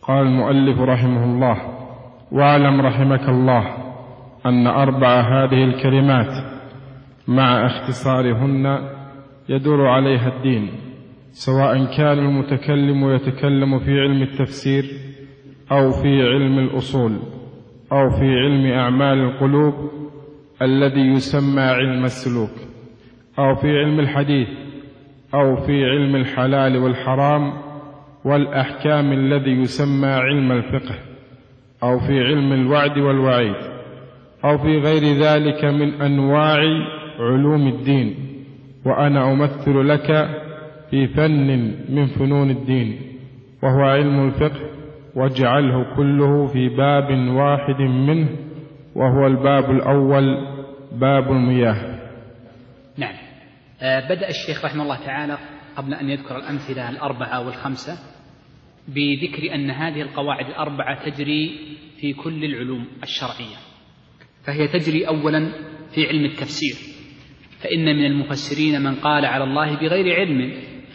قال المؤلف رحمه الله: واعلم رحمك الله أن 4 هذه الكلمات مع اختصارهن يدور عليها الدين، سواء كان المتكلم يتكلم في علم التفسير أو في علم الأصول أو في علم أعمال القلوب الذي يسمى علم السلوك، أو في علم الحديث، أو في علم الحلال والحرام والأحكام الذي يسمى علم الفقه، أو في علم الوعد والوعيد، أو في غير ذلك من أنواع علوم الدين. وأنا أمثل لك في فن من فنون الدين وهو علم الفقه، واجعله كله في باب واحد منه، وهو الباب الأول، باب المياه. نعم. بدأ الشيخ رحمه الله تعالى قبل أن يذكر الأمثلة 4 و5 بذكر أن هذه القواعد 4 تجري في كل العلوم الشرعية. فهي تجري أولا في علم التفسير، فإن من المفسرين من قال على الله بغير علم،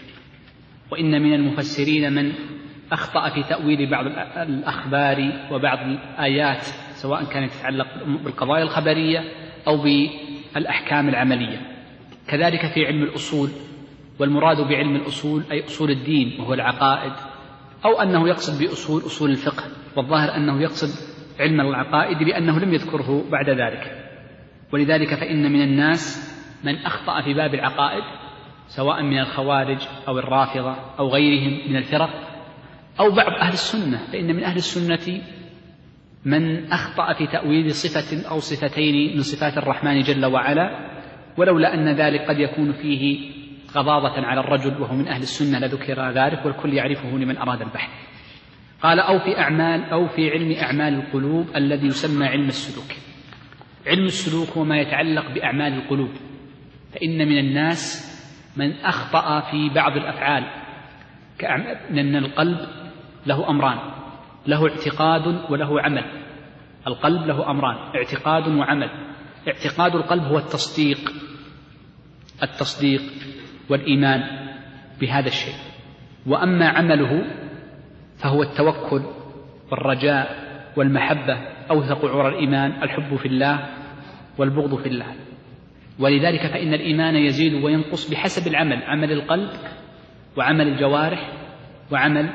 وإن من المفسرين من أخطأ في تأويل بعض الأخبار وبعض الآيات، سواء كانت تتعلق بالقضايا الخبرية أو بالأحكام العملية. كذلك في علم الأصول، والمراد بعلم الأصول أي أصول الدين وهو العقائد، أو أنه يقصد بأصول الفقه، والظاهر أنه يقصد علم العقائد لأنه لم يذكره بعد ذلك. ولذلك فإن من الناس من أخطأ في باب العقائد، سواء من الخوارج أو الرافضة أو غيرهم من الفرق، أو بعض أهل السنة، فإن من أهل السنة من أخطأ في تأويل صفة أو صفتين من صفات الرحمن جل وعلا، ولولا أن ذلك قد يكون فيه غضاضة على الرجل وهو من أهل السنة لذكر ذلك، والكل يعرفه لمن أراد البحث. قال: أو في علم أعمال القلوب الذي يسمى علم السلوك. علم السلوك هو ما يتعلق بأعمال القلوب، فإن من الناس من أخطأ في بعض الأفعال، لأن القلب له أمران، له اعتقاد وله عمل. القلب له أمران، اعتقاد وعمل. اعتقاد القلب هو التصديق والإيمان بهذا الشيء، وأما عمله فهو التوكل والرجاء والمحبة، أوثق عرى الإيمان الحب في الله والبغض في الله. ولذلك فإن الإيمان يزيد وينقص بحسب العمل، عمل القلب وعمل الجوارح وعمل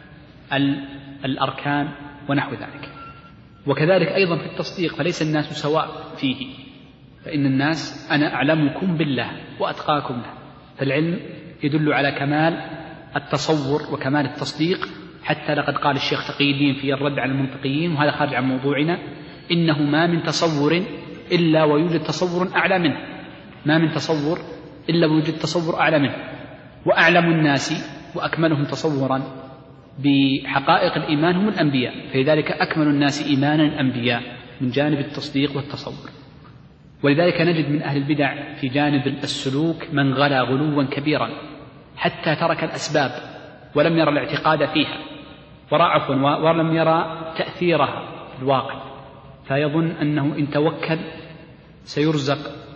الأركان ونحو ذلك. وكذلك أيضا في التصديق، فليس الناس سواء فيه، فإن الناس أنا أعلمكم بالله وأتقاكم له. فالعلم يدل على كمال التصور وكمال التصديق، حتى لقد قال الشيخ تقي الدين في الرد على المنطقيين، وهذا خارج عن موضوعنا: إنه ما من تصور إلا ويوجد تصور أعلى منه، ما من تصور إلا ويوجد تصور أعلى منه. وأعلم الناس وأكملهم تصورا بحقائق الإيمان هم الأنبياء، فلذلك أكمل الناس إيمانا الأنبياء من جانب التصديق والتصور. ولذلك نجد من أهل البدع في جانب السلوك من غلا غلوا كبيرا، حتى ترك الأسباب ولم يرى الاعتقاد فيها، ولم يرى تأثيرها في الواقع، فيظن أنه إن توكل سيرزق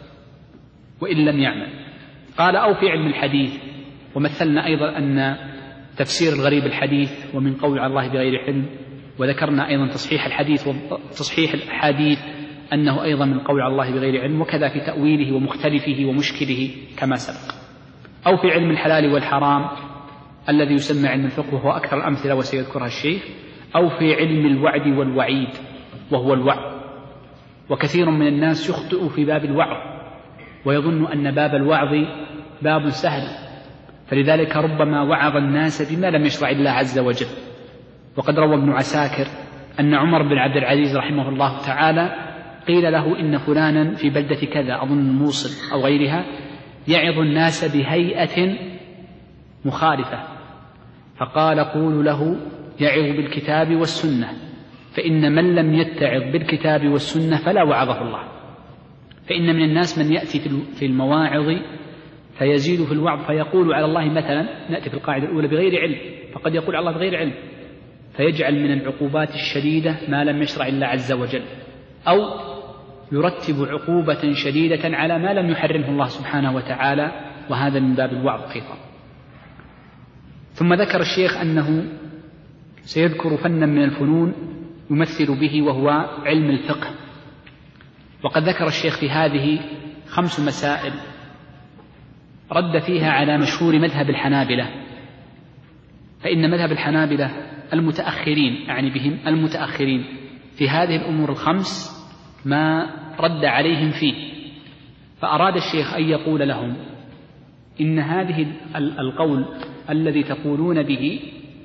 وإن لم يعمل. قال: أو في علم الحديث. ومثلنا أيضا أن تفسير الغريب الحديث ومن قول على الله بغير علم، وذكرنا أيضا تصحيح الحديث أنه أيضا من قول على الله بغير علم، وكذا في تأويله ومختلفه ومشكله كما سبق. أو في علم الحلال والحرام الذي يسمى علم الفقه، وهو أكثر الأمثلة وسيذكرها الشيخ. أو في علم الوعد والوعيد وهو الوعظ. وكثير من الناس يخطئ في باب الوعظ ويظن أن باب الوعظ باب سهل، فلذلك ربما وعظ الناس بما لم يشرع الله عز وجل. وقد روى ابن عساكر أن عمر بن عبد العزيز رحمه الله تعالى قيل له: إن فلانا في بلدة كذا، أظن الموصل أو غيرها، يعظ الناس بهيئة مخالفة، فقال: قولوا له يعظ بالكتاب والسنة، فإن من لم يتعظ بالكتاب والسنة فلا وعظه الله. فإن من الناس من يأتي في المواعظ فيزيد في الوعظ فيقول على الله مثلا، نأتي في القاعدة الأولى بغير علم، فقد يقول على الله بغير علم، فيجعل من العقوبات الشديدة ما لم يشرع الله عز وجل، أو يرتب عقوبة شديدة على ما لم يحرمه الله سبحانه وتعالى، وهذا من باب الوعظ أيضا. ثم ذكر الشيخ أنه سيذكر فنا من الفنون يمثل به وهو علم الفقه. وقد ذكر الشيخ في هذه 5 مسائل رد فيها على مشهور مذهب الحنابلة، فإن مذهب الحنابلة المتأخرين، أعني بهم المتأخرين في هذه الأمور ال5 ما رد عليهم فيه. فأراد الشيخ أن يقول لهم إن هذه القول الذي تقولون به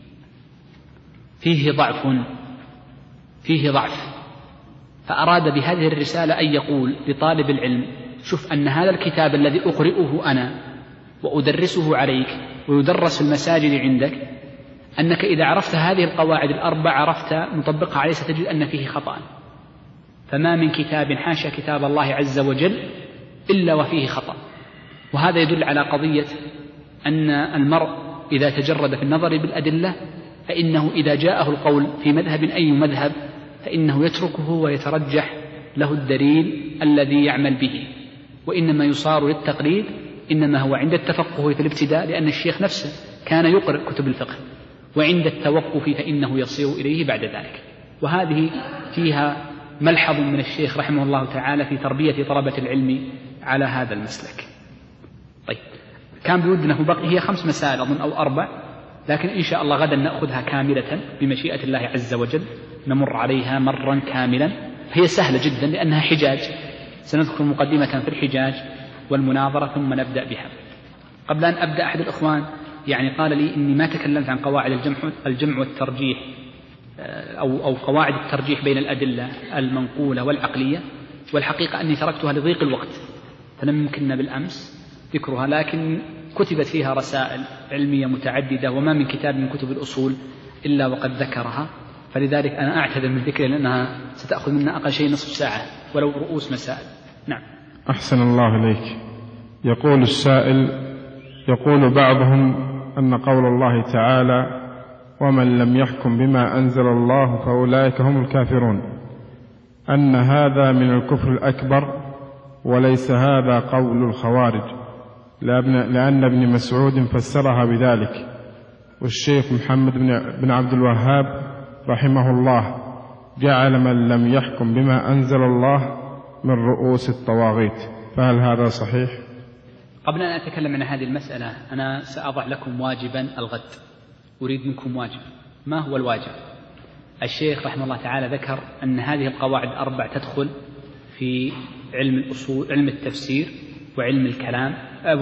فيه ضعف، فأراد بهذه الرسالة أن يقول لطالب العلم: شوف أن هذا الكتاب الذي أقرئه أنا وأدرسه عليك ويدرس في المساجد عندك، أنك إذا عرفت هذه القواعد ال4 عرفت نطبقها عليه ستجد أن فيه خطأ. فما من كتاب حاشا كتاب الله عز وجل إلا وفيه خطأ. وهذا يدل على قضية أن المرء إذا تجرد في النظر بالأدلة فإنه إذا جاءه القول في مذهب أي مذهب فإنه يتركه ويترجح له الدليل الذي يعمل به، وإنما يصار للتقليد إنما هو عند التفقه في الابتداء، لأن الشيخ نفسه كان يقرأ كتب الفقه، وعند التوقف فإنه يصير إليه بعد ذلك. وهذه فيها ملحظ من الشيخ رحمه الله تعالى في تربية طلبة العلم على هذا المسلك. طيب، كان بودنا بقي هي 5 مسائل أظن أو 4، لكن إن شاء الله غدا نأخذها كاملة بمشيئة الله عز وجل، نمر عليها مرا كاملا. هي سهلة جدا لأنها حجاج، سنذكر مقدمة في الحجاج والمناظرة ثم نبدأ بها. قبل أن أبدأ أحد الإخوان قال لي إني ما تكلمت عن قواعد الجمع والترجيح أو قواعد الترجيح بين الأدلة المنقولة والعقلية، والحقيقة أني تركتها لضيق الوقت فلم يمكننا بالأمس ذكرها، لكن كتبت فيها رسائل علمية متعددة، وما من كتاب من كتب الأصول إلا وقد ذكرها، فلذلك أنا أعتذر من ذكرها لأنها ستأخذ منا أقل شيء نصف ساعة ولو رؤوس مسائل. نعم. أحسن الله إليك. يقول السائل: يقول بعضهم أن قول الله تعالى: ومن لم يحكم بما أنزل الله فأولئك هم الكافرون، أن هذا من الكفر الأكبر، وليس هذا قول الخوارج، لأن ابن مسعود فسرها بذلك، والشيخ محمد بن عبد الوهاب رحمه الله جعل من لم يحكم بما أنزل الله من رؤوس الطواغيت، فهل هذا صحيح؟ قبل أن أتكلم عن هذه المسألة أنا سأضع لكم واجبا الغد، أريد منكم واجب. ما هو الواجب؟ الشيخ رحمه الله تعالى ذكر أن هذه القواعد 4 تدخل في علم الأصول، علم التفسير، وعلم الكلام،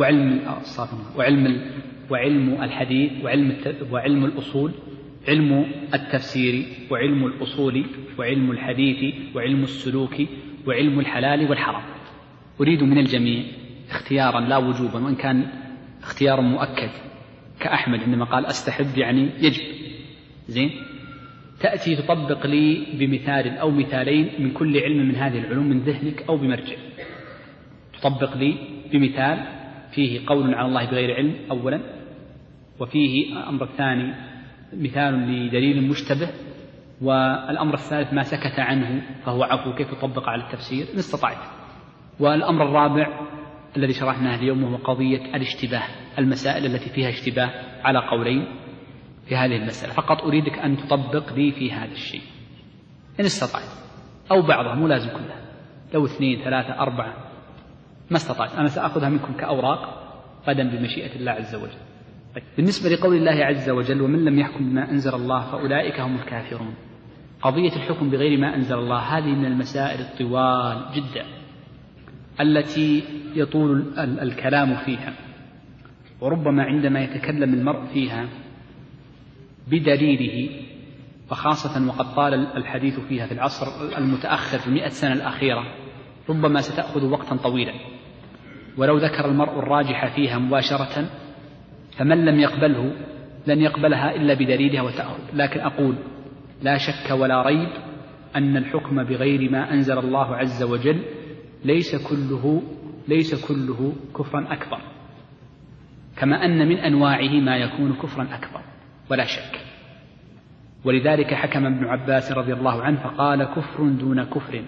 وعلم الحديث، وعلم الأصول، علم التفسير، وعلم الأصول، وعلم الحديث، وعلم السلوك، وعلم الحلال والحرام. أريد من الجميع اختيارا لا وجوبا، وإن كان اختيار مؤكد كأحمد عندما قال أستحب يعني يجب، زين، تأتي تطبق لي بمثال أو مثالين من كل علم من هذه العلوم من ذهنك أو بمرجع. تطبق لي بمثال فيه قول على الله بغير علم أولا، وفيه الأمر الثاني مثال لدليل مشتبه، والأمر الثالث ما سكت عنه فهو عفو، كيف تطبق على التفسير إن استطعت. والأمر الرابع الذي شرحناه اليوم هو قضية الاشتباه، المسائل التي فيها اشتباه على قولين في هذه المسألة. فقط أريدك أن تطبق لي في هذا الشيء إن استطعت، أو بعضها، مو لازم كلها، لو 2 3 4 ما استطعت. أنا سأخذها منكم كأوراق غدا بمشيئة الله عز وجل. بالنسبة لقول الله عز وجل: ومن لم يحكم بما أنزل الله فأولئك هم الكافرون، قضية الحكم بغير ما أنزل الله هذه من المسائل الطوال جدا التي يطول الكلام فيها، وربما عندما يتكلم المرء فيها بدليله، وخاصة وقد طال الحديث فيها في العصر المتأخر في 100 سنة الأخيرة، ربما ستأخذ وقتا طويلا. ولو ذكر المرء الراجح فيها مباشرة فمن لم يقبله لن يقبلها إلا بدليلها وتأخذ. لكن أقول لا شك ولا ريب أن الحكم بغير ما أنزل الله عز وجل ليس كله كفرا أكبر، كما أن من أنواعه ما يكون كفرا أكبر ولا شك. ولذلك حكم ابن عباس رضي الله عنه فقال: كفر دون كفر،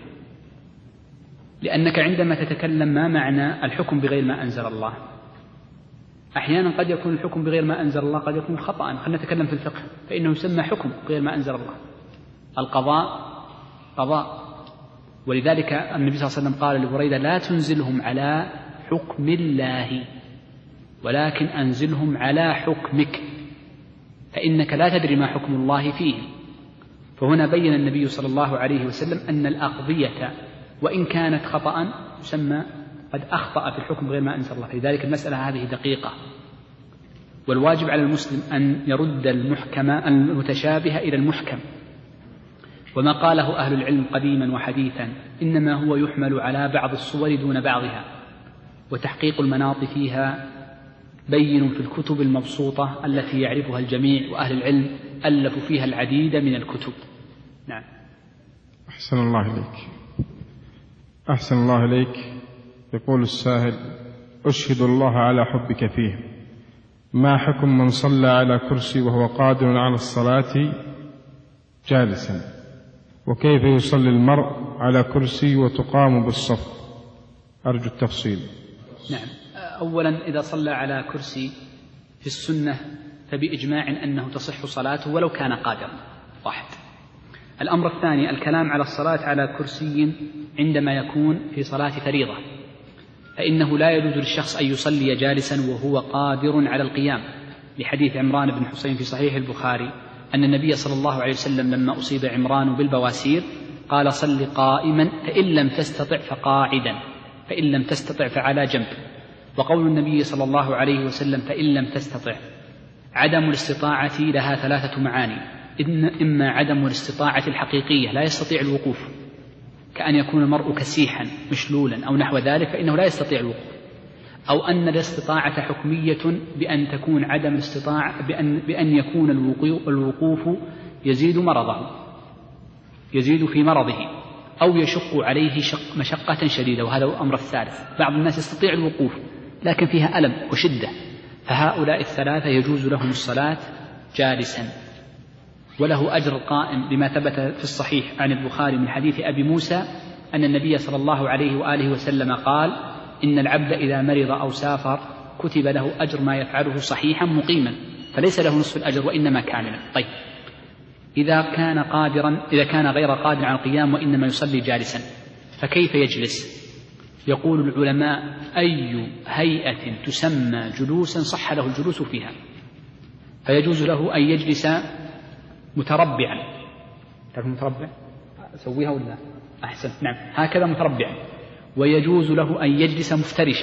لأنك عندما تتكلم ما معنى الحكم بغير ما أنزل الله، أحيانا قد يكون الحكم بغير ما أنزل الله قد يكون خطأ. خلينا نتكلم في الفقه، فإنه يسمى حكم بغير ما أنزل الله. القضاء قضاء، ولذلك النبي صلى الله عليه وسلم قال لبريدة: لا تنزلهم على حكم الله ولكن أنزلهم على حكمك، فإنك لا تدري ما حكم الله فيهم. فهنا بين النبي صلى الله عليه وسلم أن الأقضية وإن كانت خطأ يسمى قد أخطأ في الحكم غير ما أنزل الله. لذلك المسألة هذه دقيقة، والواجب على المسلم أن يرد المتشابه إلى المحكم. وما قاله أهل العلم قديما وحديثا إنما هو يحمل على بعض الصور دون بعضها، وتحقيق المناط فيها بين في الكتب المبسوطة التي يعرفها الجميع، وأهل العلم ألفوا فيها العديد من الكتب. نعم. أحسن الله إليك. أحسن الله إليك. يقول السائل: أشهد الله على حبك فيه، ما حكم من صلى على كرسي وهو قادر على الصلاة جالسا؟ وكيف يصلي المرء على كرسي وتقام بالصف؟ أرجو التفصيل. نعم. أولا إذا صلى على كرسي في السنة فبإجماع أنه تصح صلاته ولو كان قادرا. واحد. الأمر الثاني الكلام على الصلاة على كرسي عندما يكون في صلاة فريضة، فإنه لا يجوز للشخص أن يصلي جالسا وهو قادر على القيام، لحديث عمران بن حسين في صحيح البخاري أن النبي صلى الله عليه وسلم لما أصيب عمران بالبواسير قال: صل قائما فإن لم تستطع فقاعدا فإن لم تستطع فعلى جنب. وقول النبي صلى الله عليه وسلم فإن لم تستطع، عدم الاستطاعة لها ثلاثة معاني: إما عدم الاستطاعة الحقيقية لا يستطيع الوقوف، كأن يكون المرء كسيحا مشلولا أو نحو ذلك فإنه لا يستطيع الوقوف، أو أن الاستطاعة حكمية بأن تكون عدم الاستطاعة بأن يكون الوقوف يزيد في مرضه أو يشق عليه مشقة شديدة، وهذا هو الأمر الثالث. بعض الناس يستطيع الوقوف لكن فيها ألم وشدة، فهؤلاء الثلاثة يجوز لهم الصلاة جالسا، وله أجر القائم لما ثبت في الصحيح عن البخاري من حديث أبي موسى أن النبي صلى الله عليه وآله وسلم قال: إن العبد إذا مرض أو سافر كتب له أجر ما يفعله صحيحا مقيما، فليس له نصف الأجر وإنما كاملا. طيب، إذا كان غير قادر على القيام وإنما يصلي جالسا فكيف يجلس؟ يقول العلماء: أي هيئة تسمى جلوسا صح له الجلوس فيها، فيجوز له أن يجلس متربعا. تعرف متربع؟ أسويها ولا؟ أحسن. نعم، هكذا متربعا. ويجوز له أن يجلس مفترشا،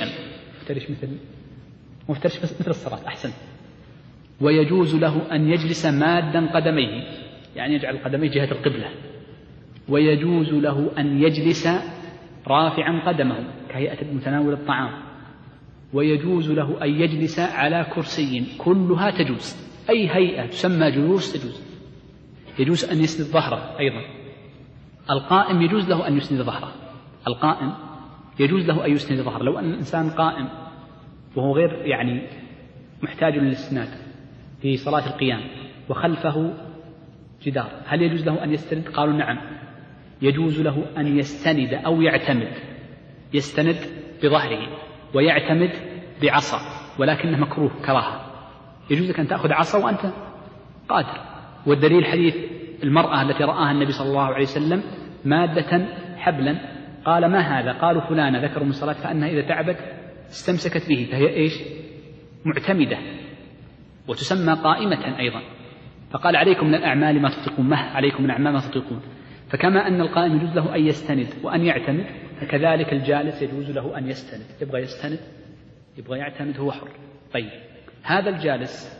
مفترش مثل الصلاة. أحسن. ويجوز له أن يجلس مادا قدميه، يعني يجعل قدميه جهة القبلة. ويجوز له أن يجلس رافعا قدمه كهيئة متناول الطعام. ويجوز له أن يجلس على كرسي. كلها تجوز، أي هيئة تسمى جلوس تجوز. يجوز أن يسند ظهره أيضا. القائم يجوز له أن يسند ظهره. القائم يجوز له أن يسند ظهره. لو أن الإنسان قائم وهو غير محتاج للإسناد في صلاة القيام وخلفه جدار، هل يجوز له أن يستند؟ قالوا نعم، يجوز له أن يستند أو يعتمد. يستند بظهره ويعتمد بعصا، ولكنه مكروه كراهة. يجوز لك أن تأخذ عصا وأنت قادر. والدليل حديث المرأة التي رآها النبي صلى الله عليه وسلم مادة حبلا، قال: ما هذا؟ قالوا: فلانة ذكروا من الصلاة فأنها إذا تعبت استمسكت به، فهي معتمدة وتسمى قائمة أيضا. فقال: عليكم من الأعمال ما تطيقون، عليكم من الأعمال ما تطيقون. فكما أن القائم يجوز له أن يستند وأن يعتمد، فكذلك الجالس يجوز له أن يستند. يبغى يستند يبغى يعتمد هو حر. طيب، هذا الجالس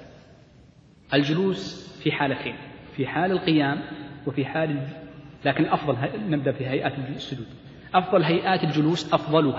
الجلوس في حالتين: في حال القيام وفي حال لكن الأفضل نبدأ في هيئات السجود. أفضل هيئات الجلوس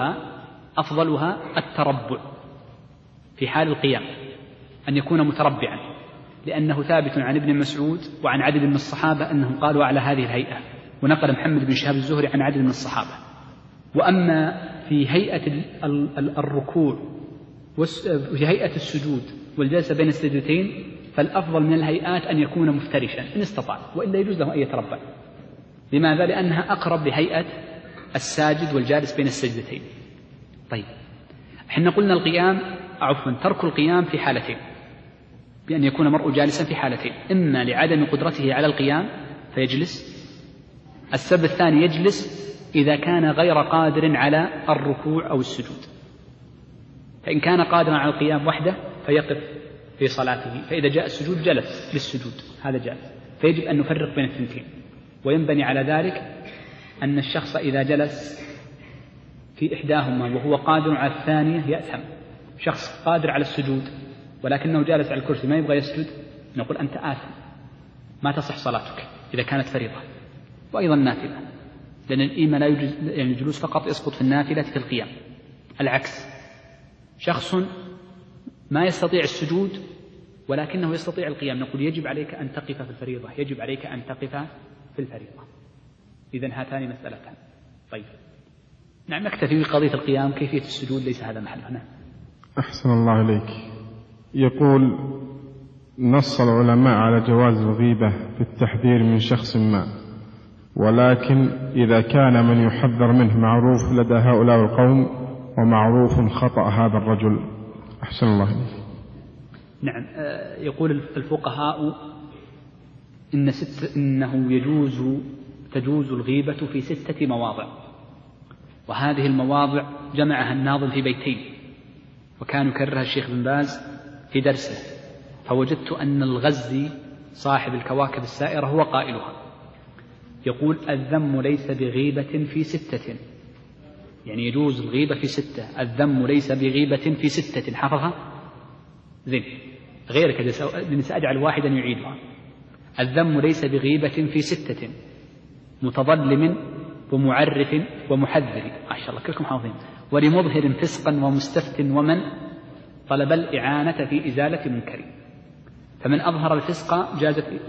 أفضلها التربع في حال القيام، أن يكون متربعا، لأنه ثابت عن ابن مسعود وعن عدد من الصحابة أنهم قالوا على هذه الهيئة، ونقل محمد بن شهاب الزهري عن عدد من الصحابة. وأما في هيئة الركوع وفي هيئة السجود والجلسة بين السجدتين فالأفضل من الهيئات أن يكون مفترشا إن استطاع، وإلا يجوز له أن يتربع. لماذا؟ لأنها أقرب لهيئة الساجد والجالس بين السجدتين. طيب، احنا قلنا القيام ترك القيام في حالتين، بأن يكون المرء جالسا في حالتين: إما لعدم قدرته على القيام فيجلس، السبب الثاني يجلس إذا كان غير قادر على الركوع أو السجود، فإن كان قادرا على القيام وحده فيقف في صلاته، فإذا جاء السجود جلس للسجود، هذا جائز. فيجب أن نفرق بين الثنتين، وينبني على ذلك أن الشخص إذا جلس في إحداهما وهو قادر على الثانية يأثم. شخص قادر على السجود ولكنه جالس على الكرسي ما يبغى يسجد، نقول أنت آثم، ما تصح صلاتك إذا كانت فريضة وأيضا نافلة، لأن الإيمان لا يجوز، يعني الجلوس فقط يسقط في النافلة في القيام. العكس، شخص ما يستطيع السجود ولكنه يستطيع القيام، نقول يجب عليك أن تقف في الفريضة، يجب عليك أن تقف في الفريضة. إذن هاتان مسألتان. طيب، نعم، نكتفي بقضية القيام، كيفية السجود ليس هذا محلنا. أحسن الله إليك. يقول: نص العلماء على جواز الغيبة في التحذير من شخص ما، ولكن إذا كان من يحذر منه معروف لدى هؤلاء القوم ومعروف خطأ هذا الرجل. أحسن الله إليك. نعم، يقول الفقهاء إنه تجوز الغيبة في 6 مواضع، وهذه المواضع جمعها الناظم في بيتين، وكان يكررها الشيخ بن باز في درسه، فوجدت أن الغزي صاحب الكواكب السائرة هو قائلها. يقول: الذم ليس بغيبة في 6، يعني يجوز الغيبة في 6. الذم ليس بغيبة في 6، حفظها زين غيرك، لأني سأجعل واحدا يعيدها. الذم ليس بغيبة في 6: متظلم ومعرف ومحذر، ما شاء الله كلكم حافظين، ولمظهر فسقا ومستفت ومن طلب الإعانة في إزالة منكر. فمن أظهر الفسق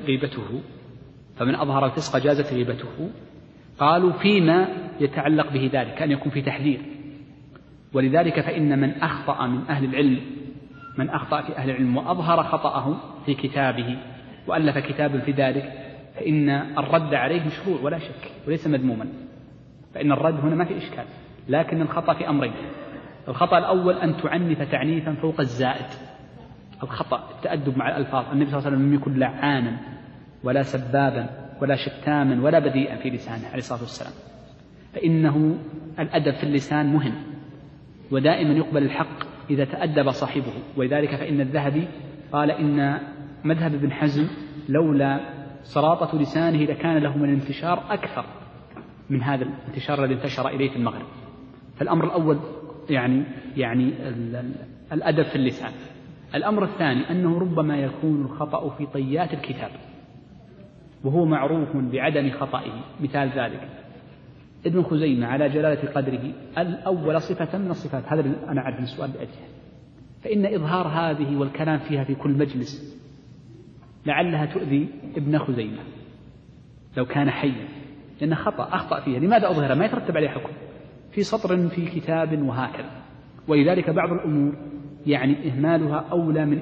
جازت غيبته. قالوا فيما يتعلق به ذلك كان يكون في تحذير، ولذلك فإن من أخطأ في أهل العلم وأظهر خطأه في كتابه وألف كتابا في ذلك، فإن الرد عليه مشروع ولا شك وليس مذموما، فإن الرد هنا ما في إشكال. لكن الخطأ في أمرين: الخطأ الأول أن تعنف تعنيفا فوق الزائد، الخطأ التأدب مع الألفاظ. النبي صلى الله عليه وسلم لم يكن لعانا ولا سبابا ولا شتاما ولا بذيئا في لسانه عليه الصلاة والسلام، فإنه الأدب في اللسان مهم، ودائما يقبل الحق إذا تأدب صاحبه. ولذلك فإن الذهبي قال إن مذهب ابن حزم لولا سراطة لسانه لكان له من الانتشار أكثر من هذا الانتشار الذي انتشر إليه في المغرب. فالأمر الأول يعني الأدب في اللسان. الأمر الثاني أنه ربما يكون الخطأ في طيات الكتاب وهو معروف بعدم خطئه. مثال ذلك ابن خزيمة على جلالة قدره الأول صفة من الصفات، هذا أنا أعرف السؤال بأجله، فإن إظهار هذه والكلام فيها في كل مجلس لعلها تؤذي ابن خزيمة لو كان حيا، لأن أخطأ فيها. لماذا أظهرها؟ ما يترتب عليه حكم في سطر في كتاب وهكذا. ولذلك بعض الأمور إهمالها أولى من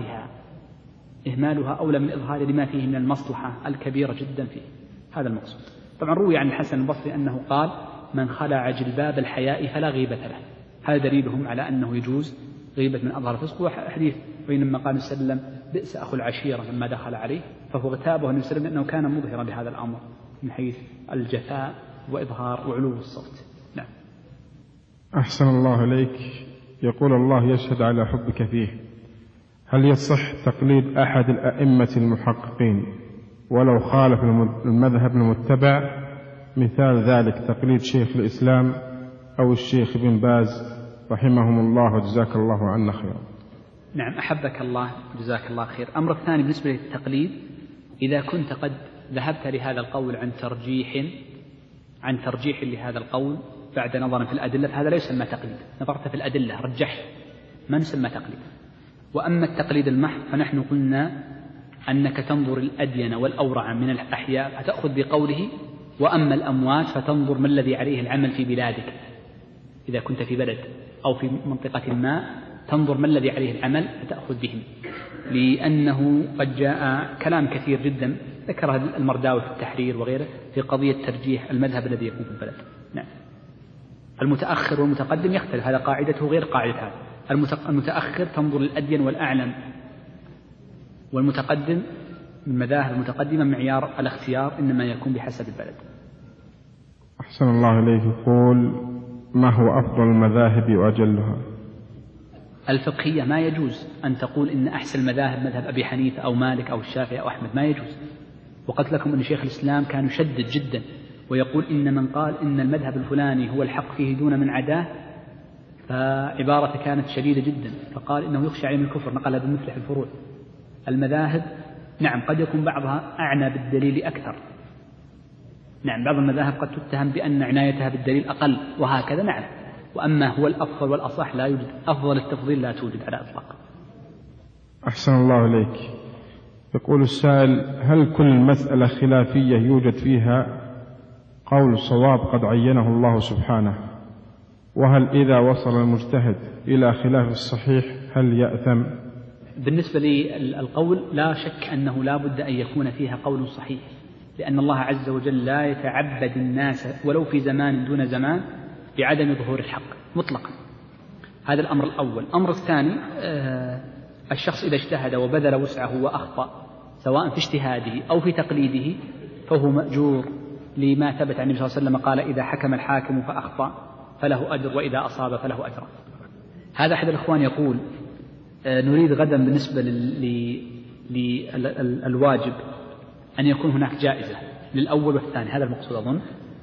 إظهارها لما فيه من المصلحة الكبيرة جدا فيه. هذا المقصود. طبعا روي عن الحسن البصري أنه قال: من خلع جلباب الحياء فلا غيبة له. هذا دليلهم على أنه يجوز غيبة من أظهر الفسق. وحديث بينما قال وسلم: بئس أخو العشيرة لما دخل عليه، فهو اغتابه النبي صلى الله عليه وسلم لأنه كان مظهرا لهذا الأمر من حيث الجفاء وإظهار وعلو الصوت. نعم. أحسن الله إليك. يقول: الله يشهد على حبك فيه. هل يصح تقليد أحد الأئمة المحققين ولو خالف المذهب المتبع؟ مثال ذلك تقليد شيخ الإسلام أو الشيخ بن باز رحمهم الله وجزاك الله عنا خيرا. نعم، أحبك الله جزاك الله خير. أمر الثاني بالنسبة للتقليد: إذا كنت قد ذهبت لهذا القول عن ترجيح لهذا القول بعد نظر في الأدلة، فهذا لا يسمى تقليد. نظرت في الأدلة رجحت، ما نسمى تقليد. وأما التقليد المحض فنحن قلنا أنك تنظر الأدين والأورع من الأحياء فتأخذ بقوله، وأما الأموات فتنظر ما الذي عليه العمل في بلادك. إذا كنت في بلد أو في منطقة ما تنظر ما الذي عليه العمل فتأخذ بهم، لأنه قد جاء كلام كثير جدا ذكره المرداوي في التحرير وغيره في قضية ترجيح المذهب الذي يكون في البلد. نعم. المتأخر والمتقدم يختلف، هذا قاعدته غير قاعدة هذا. المتأخر تنظر للأدين والأعلم، والمتقدم من المذاهب المتقدمة معيار الاختيار إنما يكون بحسب البلد. أحسن الله إليك. يقول: ما هو أفضل المذاهب وأجلها؟ الفقهية ما يجوز أن تقول إن أحسن المذاهب مذهب أبي حنيفة أو مالك أو الشافعي أو أحمد، ما يجوز. وقلت لكم أن شيخ الإسلام كان يشدد جدا ويقول إن من قال إن المذهب الفلاني هو الحق فيه دون من عداه فعبارته كانت شديدة جدا، فقال إنه يخشى عليه من الكفر، نقلها بمفلح الفروع. المذاهب نعم قد يكون بعضها أعنى بالدليل أكثر، نعم بعض المذاهب قد تتهم بأن عنايتها بالدليل أقل وهكذا، نعم. وأما هو الأفضل والأصح لا يوجد، أفضل التفضيل لا توجد على إطلاق. أحسن الله إليك. يقول السائل: هل كل مسألة خلافية يوجد فيها قول صواب قد عينه الله سبحانه؟ وهل إذا وصل المجتهد إلى خلاف الصحيح هل يأثم؟ بالنسبة للقول لا شك أنه لا بد أن يكون فيها قول صحيح، لأن الله عز وجل لا يتعبد الناس ولو في زمان دون زمان بعدم ظهور الحق مطلقا. هذا الأمر الأول. الأمر الثاني، الشخص إذا اجتهد وبذل وسعه وأخطأ سواء في اجتهاده أو في تقليده فهو مأجور، لما ثبت عن النبي صلى الله عليه وسلم قال: إذا حكم الحاكم فأخطأ فله أجر وإذا أصاب فله أجر. هذا أحد الإخوان يقول: نريد غدا بالنسبة للواجب أن يكون هناك جائزة للأول والثاني، هذا المقصود أظن،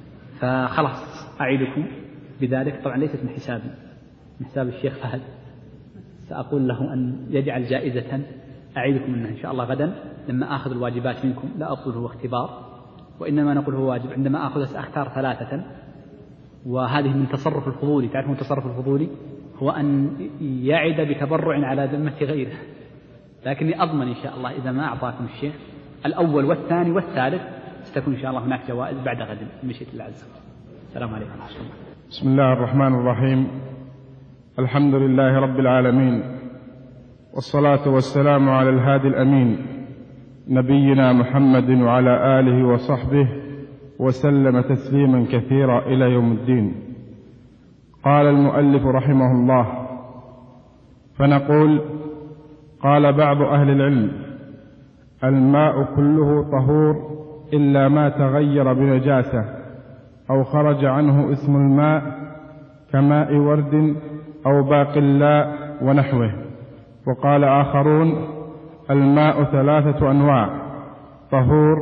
فخلاص أعيدكم بذلك. طبعا ليست من حسابي، من حساب الشيخ فهد، سأقول له أن يجعل جائزة أعيدكم منها إن شاء الله غدا لما آخذ الواجبات منكم. لا أقول هو اختبار، وإنما نقول هو واجب. عندما آخذ سأختار 3، وهذه من تصرف الفضولي. تعرفون التصرف الفضولي هو أن يعد بتبرع على ذمة غيره، لكني أضمن إن شاء الله إذا ما أعطاكم الشيخ الأول والثاني والثالث ستكون إن شاء الله هناك جوائز بعد غد بمشيئة الله عز وجل. السلام عليكم ورحمة الله. بسم الله الرحمن الرحيم. الحمد لله رب العالمين، والصلاة والسلام على الهادي الأمين نبينا محمد وعلى آله وصحبه وسلم تسليما كثيرا إلى يوم الدين. قال المؤلف رحمه الله: فنقول: قال بعض أهل العلم: الماء كله طهور إلا ما تغير بنجاسة أو خرج عنه اسم الماء كماء ورد أو باقلاء ونحوه. وقال آخرون: الماء 3 أنواع: طهور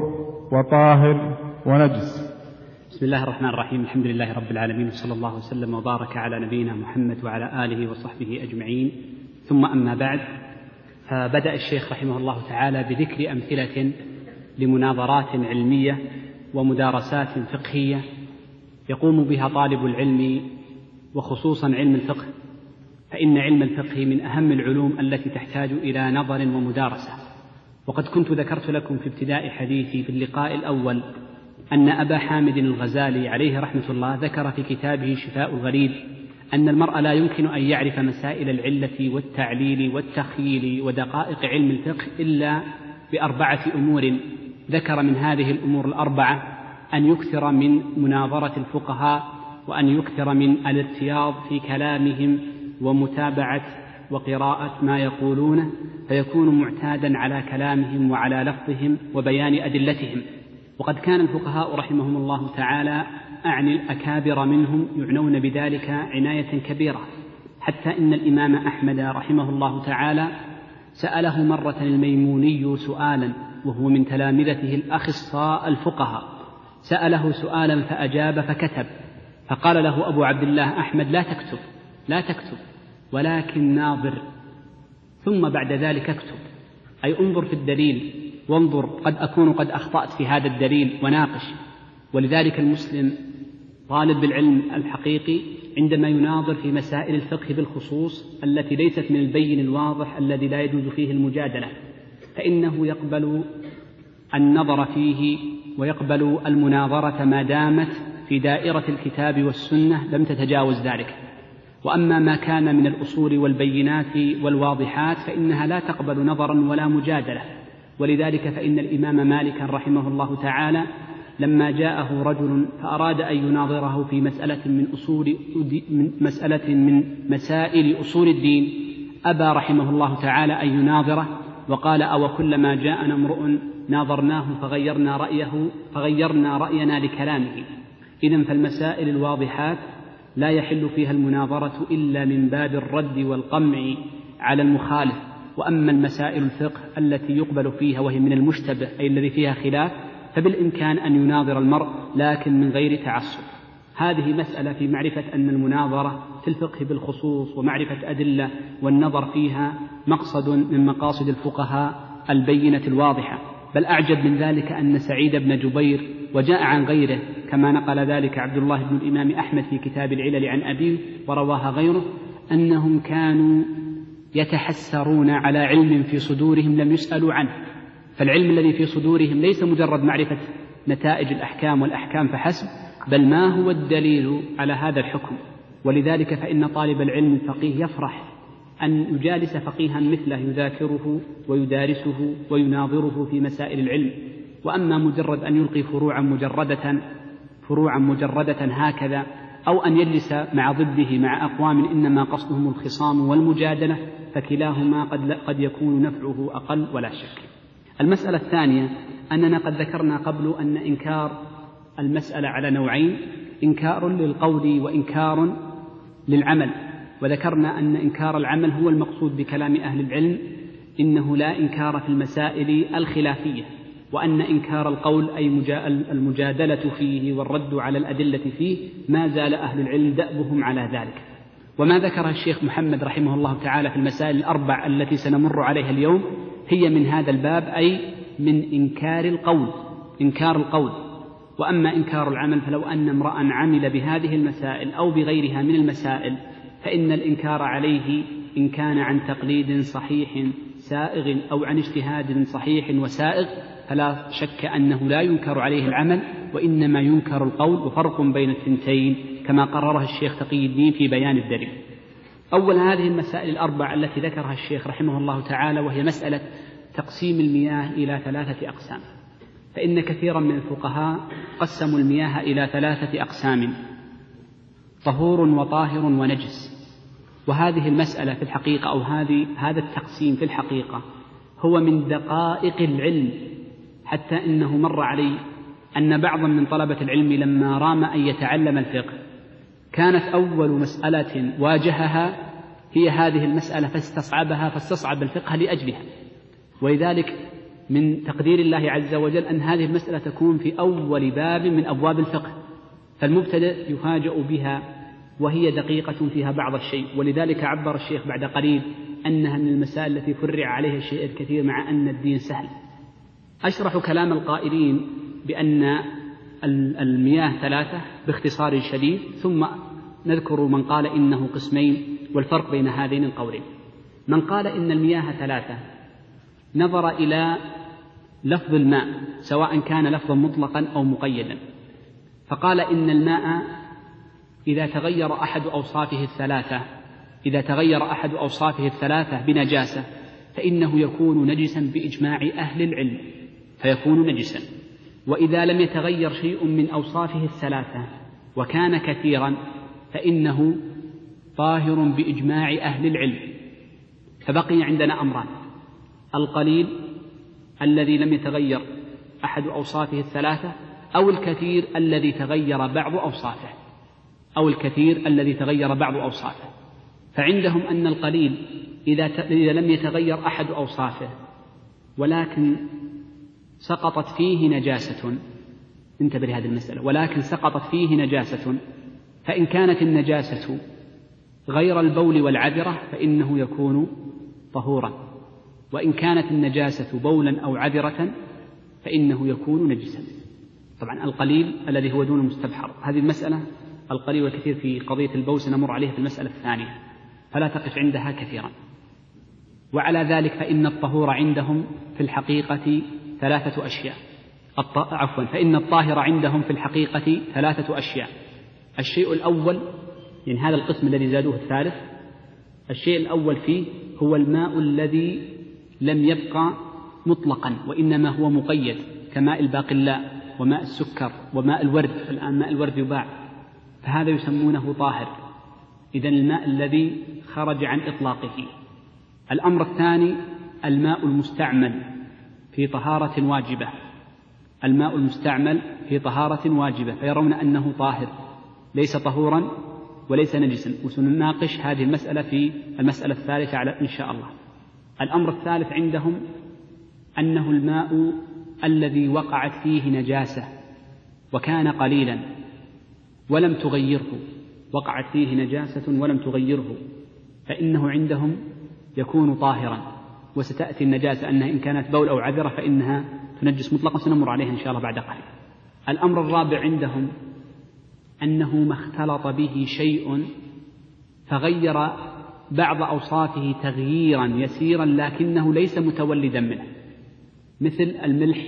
وطاهر ونجس. بسم الله الرحمن الرحيم. الحمد لله رب العالمين، وصلى الله وسلم وبارك على نبينا محمد وعلى آله وصحبه أجمعين، ثم أما بعد. فبدأ الشيخ رحمه الله تعالى بذكر أمثلة لمناظرات علمية ومدارسات فقهية يقوم بها طالب العلم، وخصوصا علم الفقه، فإن علم الفقه من أهم العلوم التي تحتاج إلى نظر ومدارسة. وقد كنت ذكرت لكم في ابتداء حديثي في اللقاء الأول أن أبا حامد الغزالي عليه رحمة الله ذكر في كتابه شفاء الغريب أن المرء لا يمكن أن يعرف مسائل العلة والتعليل والتخييل ودقائق علم الفقه إلا ب4 أمور. ذكر من هذه الأمور ال4 أن يكثر من مناظرة الفقهاء، وأن يكثر من الارتياض في كلامهم ومتابعة وقراءة ما يقولونه، فيكون معتادا على كلامهم وعلى لفظهم وبيان أدلتهم. وقد كان الفقهاء رحمهم الله تعالى أعني الأكابر منهم يعنون بذلك عناية كبيرة، حتى إن الإمام أحمد رحمه الله تعالى سأله مرة الميموني سؤالا، وهو من تلامذته الأخصاء الفقهاء، سأله سؤالا فأجاب فكتب، فقال له أبو عبد الله أحمد: لا تكتب ولكن ناظر، ثم بعد ذلك اكتب، أي انظر في الدليل وانظر، قد أكون قد أخطأت في هذا الدليل وناقش. ولذلك المسلم طالب العلم الحقيقي عندما يناظر في مسائل الفقه بالخصوص التي ليست من البين الواضح الذي لا يجوز فيه المجادلة، فإنه يقبل النظر فيه ويقبل المناظرة ما دامت في دائرة الكتاب والسنة لم تتجاوز ذلك. وأما ما كان من الأصول والبينات والواضحات فإنها لا تقبل نظرا ولا مجادلة. ولذلك فإن الإمام مالك رحمه الله تعالى لما جاءه رجل فأراد أن يناظره في مسألة من مسائل أصول الدين، أبى رحمه الله تعالى أن يناظره، وقال: أو كلما جاءنا امرؤ ناظرناه فغيرنا رأينا لكلامه. إذن فالمسائل الواضحات لا يحل فيها المناظرة إلا من باب الرد والقمع على المخالف. وأما المسائل الفقه التي يقبل فيها وهي من المشتبه أي الذي فيها خلاف، فبالإمكان أن يناظر المرء لكن من غير تعصب. هذه مسألة في معرفة أن المناظرة في الفقه بالخصوص ومعرفة أدلة والنظر فيها مقصد من مقاصد الفقهاء البينة الواضحة. بل أعجب من ذلك أن سعيد بن جبير، وجاء عن غيره كما نقل ذلك عبد الله بن الإمام أحمد في كتاب العلل عن أبيه ورواها غيره، أنهم كانوا يتحسرون على علم في صدورهم لم يسألوا عنه. فالعلم الذي في صدورهم ليس مجرد معرفة نتائج الأحكام والأحكام فحسب، بل ما هو الدليل على هذا الحكم. ولذلك فإن طالب العلم الفقيه يفرح أن يجالس فقيها مثله يذاكره ويدارسه ويناظره في مسائل العلم. وأما مجرد أن يلقي فروعا مجردة هكذا، أو أن يجلس مع ضده مع أقوام إنما قصدهم الخصام والمجادلة، فكلاهما قد يكون نفعه أقل ولا شك. المسألة الثانية أننا قد ذكرنا قبل أن إنكار المسألة على نوعين: إنكار للقول وإنكار للعمل. وذكرنا أن إنكار العمل هو المقصود بكلام أهل العلم، إنه لا إنكار في المسائل الخلافية، وأن إنكار القول أي المجادلة فيه والرد على الأدلة فيه ما زال أهل العلم دأبهم على ذلك. وما ذكره الشيخ محمد رحمه الله تعالى في المسائل الأربع التي سنمر عليها اليوم هي من هذا الباب، أي من إنكار القول. وأما إنكار العمل فلو أن امرأ عمل بهذه المسائل أو بغيرها من المسائل فإن الإنكار عليه إن كان عن تقليد صحيح سائغ أو عن اجتهاد صحيح وسائغ فلا شك أنه لا ينكر عليه العمل وإنما ينكر القول، وفرق بين الثنتين كما قرره الشيخ تقي الدين في بيان الدليل. أول هذه المسائل الأربع التي ذكرها الشيخ رحمه الله تعالى وهي مسألة تقسيم المياه إلى 3 أقسام. فإن كثيرا من الفقهاء قسموا المياه إلى 3 أقسام: طهور وطاهر ونجس. وهذه المسألة في الحقيقة أو هذا التقسيم في الحقيقة هو من دقائق العلم، حتى إنه مر علي أن بعضا من طلبة العلم لما رام أن يتعلم الفقه كانت أول مسألة واجهها هي هذه المسألة فاستصعب الفقه لأجلها. ولذلك من تقدير الله عز وجل أن هذه المسألة تكون في أول باب من أبواب الفقه، فالمبتدئ يفاجأ بها وهي دقيقة فيها بعض الشيء. ولذلك عبر الشيخ بعد قليل أنها من المسائل التي فرع عليها الشيء الكثير مع أن الدين سهل. أشرح كلام القائلين بأن المياه 3 باختصار شديد، ثم نذكر من قال إنه قسمين والفرق بين هذين القولين. من قال إن المياه 3 نظر إلى لفظ الماء سواء كان لفظا مطلقا أو مقيدا، فقال إن الماء إذا تغير أحد أوصافه الثلاثة بنجاسة فإنه يكون نجسا بإجماع أهل العلم فيكون نجسا. وإذا لم يتغير شيء من أوصافه الثلاثة وكان كثيرا فإنه طاهر بإجماع أهل العلم. فبقي عندنا أمران: القليل الذي لم يتغير أحد أوصافه الثلاثة، أو الكثير الذي تغير بعض أوصافه. فعندهم أن القليل إذا لم يتغير أحد أوصافه ولكن سقطت فيه نجاسة، انتبه لهذه المسألة، ولكن سقطت فيه نجاسة، فإن كانت النجاسة غير البول والعذرة فإنه يكون طهورا، وإن كانت النجاسة بولا أو عذرة فإنه يكون نجسا. طبعا القليل الذي هو دون المستبحر، هذه المسألة القليل والكثير في قضية البول سنمر عليها في المسألة الثانية فلا تقف عندها كثيرا. وعلى ذلك فإن الطهور عندهم في الحقيقة 3 أشياء، فإن الطاهر عندهم في الحقيقة 3 أشياء. الشيء الأول، يعني هذا القسم الذي زادوه الثالث، الشيء الأول فيه هو الماء الذي لم يبقى مطلقا وإنما هو مقيد كماء الباقلاء وماء السكر وماء الورد، الآن ماء الورد يباع، فهذا يسمونه طاهر. إذن الماء الذي خرج عن إطلاقه. الأمر الثاني الماء المستعمل في طهارة واجبة، الماء المستعمل في طهارة واجبة، فيرون أنه طاهر ليس طهورا وليس نجسا، وسنناقش هذه المسألة في المسألة الثالثة إن شاء الله. الأمر الثالث عندهم أنه الماء الذي وقعت فيه نجاسة وكان قليلا ولم تغيره، وقعت فيه نجاسة ولم تغيره، فإنه عندهم يكون طاهرا. وستأتي النجاسة أنها إن كانت بول أو عذرة فإنها تنجس مطلقا، سنمر عليها إن شاء الله بعد قليل. الأمر الرابع عندهم أنه ما اختلط به شيء فغير بعض أوصافه تغييرا يسيرا لكنه ليس متولدا منه، مثل الملح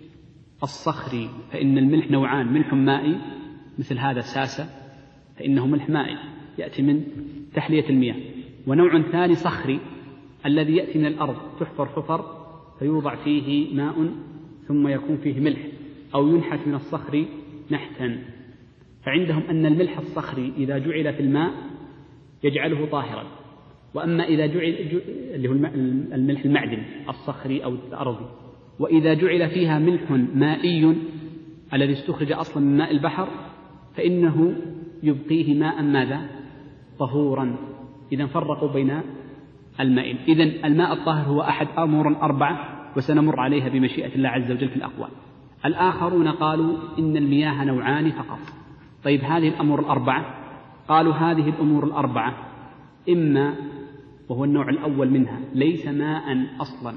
الصخري، فإن الملح نوعان، ملح مائي مثل هذا الساسة فإنه ملح مائي يأتي من تحلية المياه، ونوع ثاني صخري الذي يأتي من الأرض، تحفر حفر فيوضع فيه ماء ثم يكون فيه ملح، أو ينحت من الصخر نحتا. فعندهم أن الملح الصخري إذا جعل في الماء يجعله طاهرا، وأما إذا جعل اللي هو الملح المعدني الصخري أو الأرضي، وإذا جعل فيها ملح مائي الذي استخرج أصلا من ماء البحر فإنه يبقيه ماء ماذا؟ طهورا. إذا فرقوا بين الماء. إذن الماء الطاهر هو أحد أمور 4 وسنمر عليها بمشيئة الله عز وجل في الأقوال. الآخرون قالوا إن المياه نوعان فقط. طيب هذه الأمور 4، قالوا هذه الأمور 4 إما، وهو النوع الأول منها، ليس ماء أصلا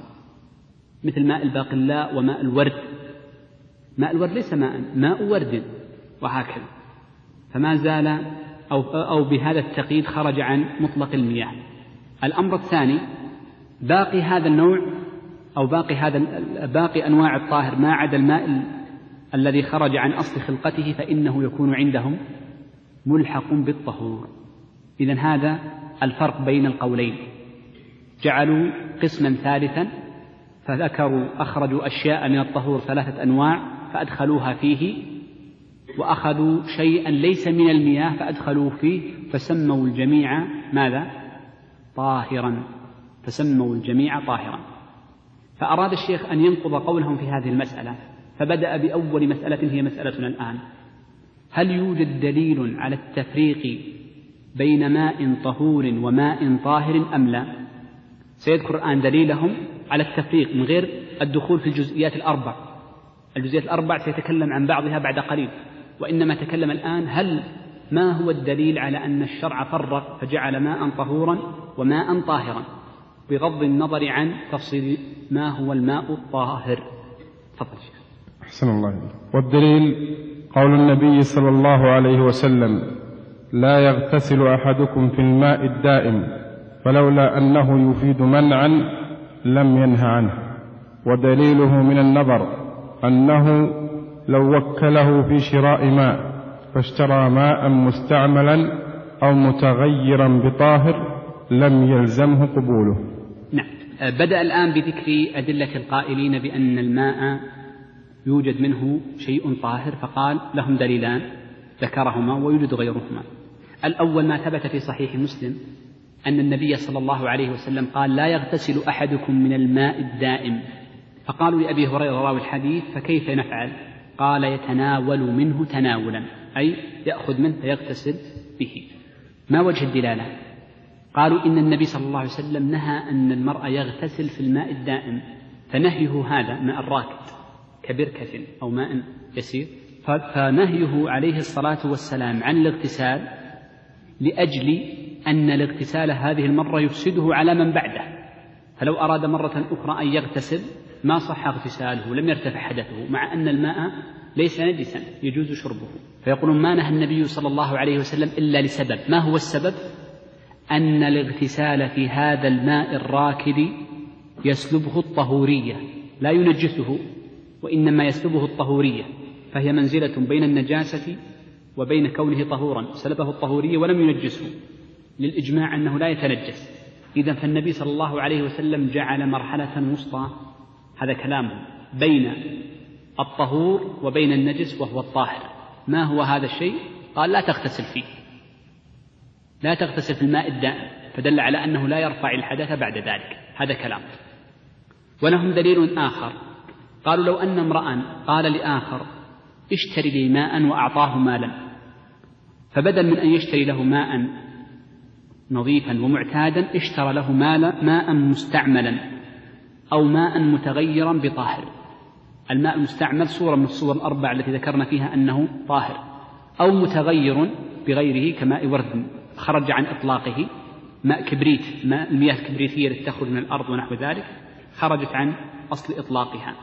مثل ماء الباقلاء وماء الورد، ماء الورد ليس ماء، ماء ورد وهكذا، فما زال أو بهذا التقييد خرج عن مطلق المياه. الأمر الثاني باقي هذا النوع أو باقي أنواع الطاهر ما عدا الماء الذي خرج عن أصل خلقته فإنه يكون عندهم ملحق بالطهور. إذن هذا الفرق بين القولين. جعلوا قسما ثالثا أخرجوا أشياء من الطهور 3 أنواع فأدخلوها فيه، وأخذوا شيئا ليس من المياه فأدخلوه فيه، فسموا الجميع ماذا؟ طاهرا، فسموا الجميع طاهرا. فأراد الشيخ أن ينقض قولهم في هذه المسألة، فبدأ بأول مسألة هي مسألتنا الآن: هل يوجد دليل على التفريق بين ماء طهور وماء طاهر أم لا؟ سيذكر الآن دليلهم على التفريق من غير الدخول في الجزئيات ال4. الجزئيات ال4 سيتكلم عن بعضها بعد قليل، وإنما تكلم الآن ما هو الدليل على أن الشرع فرق فجعل ماء طهورا وماء طاهرا، بغض النظر عن تفصيل ما هو الماء الطاهر. تفضل شيخ. أحسن الله إليك. والدليل قول النبي صلى الله عليه وسلم: لا يغتسل أحدكم في الماء الدائم، فلولا أنه يفيد منعا لم ينه عنه. ودليله من النظر أنه لو وكله في شراء ماء فاشترى ماء مستعملا أو متغيرا بطاهر لم يلزمه قبوله. نعم. بدأ الآن بذكر أدلة القائلين بأن الماء يوجد منه شيء طاهر، فقال لهم دليلان ذكرهما ويوجد غيرهما. الأول ما ثبت في صحيح مسلم أن النبي صلى الله عليه وسلم قال: لا يغتسل أحدكم من الماء الدائم. فقالوا لأبي هريرة راوي الحديث: فكيف نفعل؟ قال: يتناول منه تناولا، أي يأخذ منه فيغتسل به. ما وجه الدلالة؟ قالوا إن النبي صلى الله عليه وسلم نهى أن المرء يغتسل في الماء الدائم، فنهيه هذا ماء الراكد كبركة أو ماء يسير، فنهيه عليه الصلاة والسلام عن الاغتسال لأجل أن الاغتسال هذه المرة يفسده على من بعده، فلو أراد مرة أخرى أن يغتسل ما صح اغتساله، لم يرتفع حدثه، مع أن الماء ليس نجسا يجوز شربه. فيقولون ما نهى النبي صلى الله عليه وسلم إلا لسبب. ما هو السبب؟ أن الاغتسال في هذا الماء الراكد يسلبه الطهورية، لا ينجسه وإنما يسلبه الطهورية، فهي منزلة بين النجاسة وبين كونه طهورا، سلبه الطهورية ولم ينجسه، للإجماع أنه لا يتنجس. إذن فالنبي صلى الله عليه وسلم جعل مرحلة وسطى، هذا كلامه، بين الطهور وبين النجس وهو الطاهر. ما هو هذا الشيء؟ قال لا تغتسل فيه، لا تغتسل في الماء الدائم، فدل على أنه لا يرفع الحدث بعد ذلك. هذا كلام. ولهم دليل آخر، قالوا لو أن امرأ قال لآخر اشتري لي ماء وأعطاه مالا، فبدل من أن يشتري له ماء نظيفا ومعتادا اشترى له ماء مستعملا أو ماء متغيرا بطاهر. الماء المستعمل صورة من الصور الأربع التي ذكرنا فيها أنه طاهر، أو متغير بغيره كماء ورد خرج عن إطلاقه، ماء كبريت، المياه الكبريتية التي تخرج من الأرض ونحو ذلك خرجت عن أصل إطلاقها.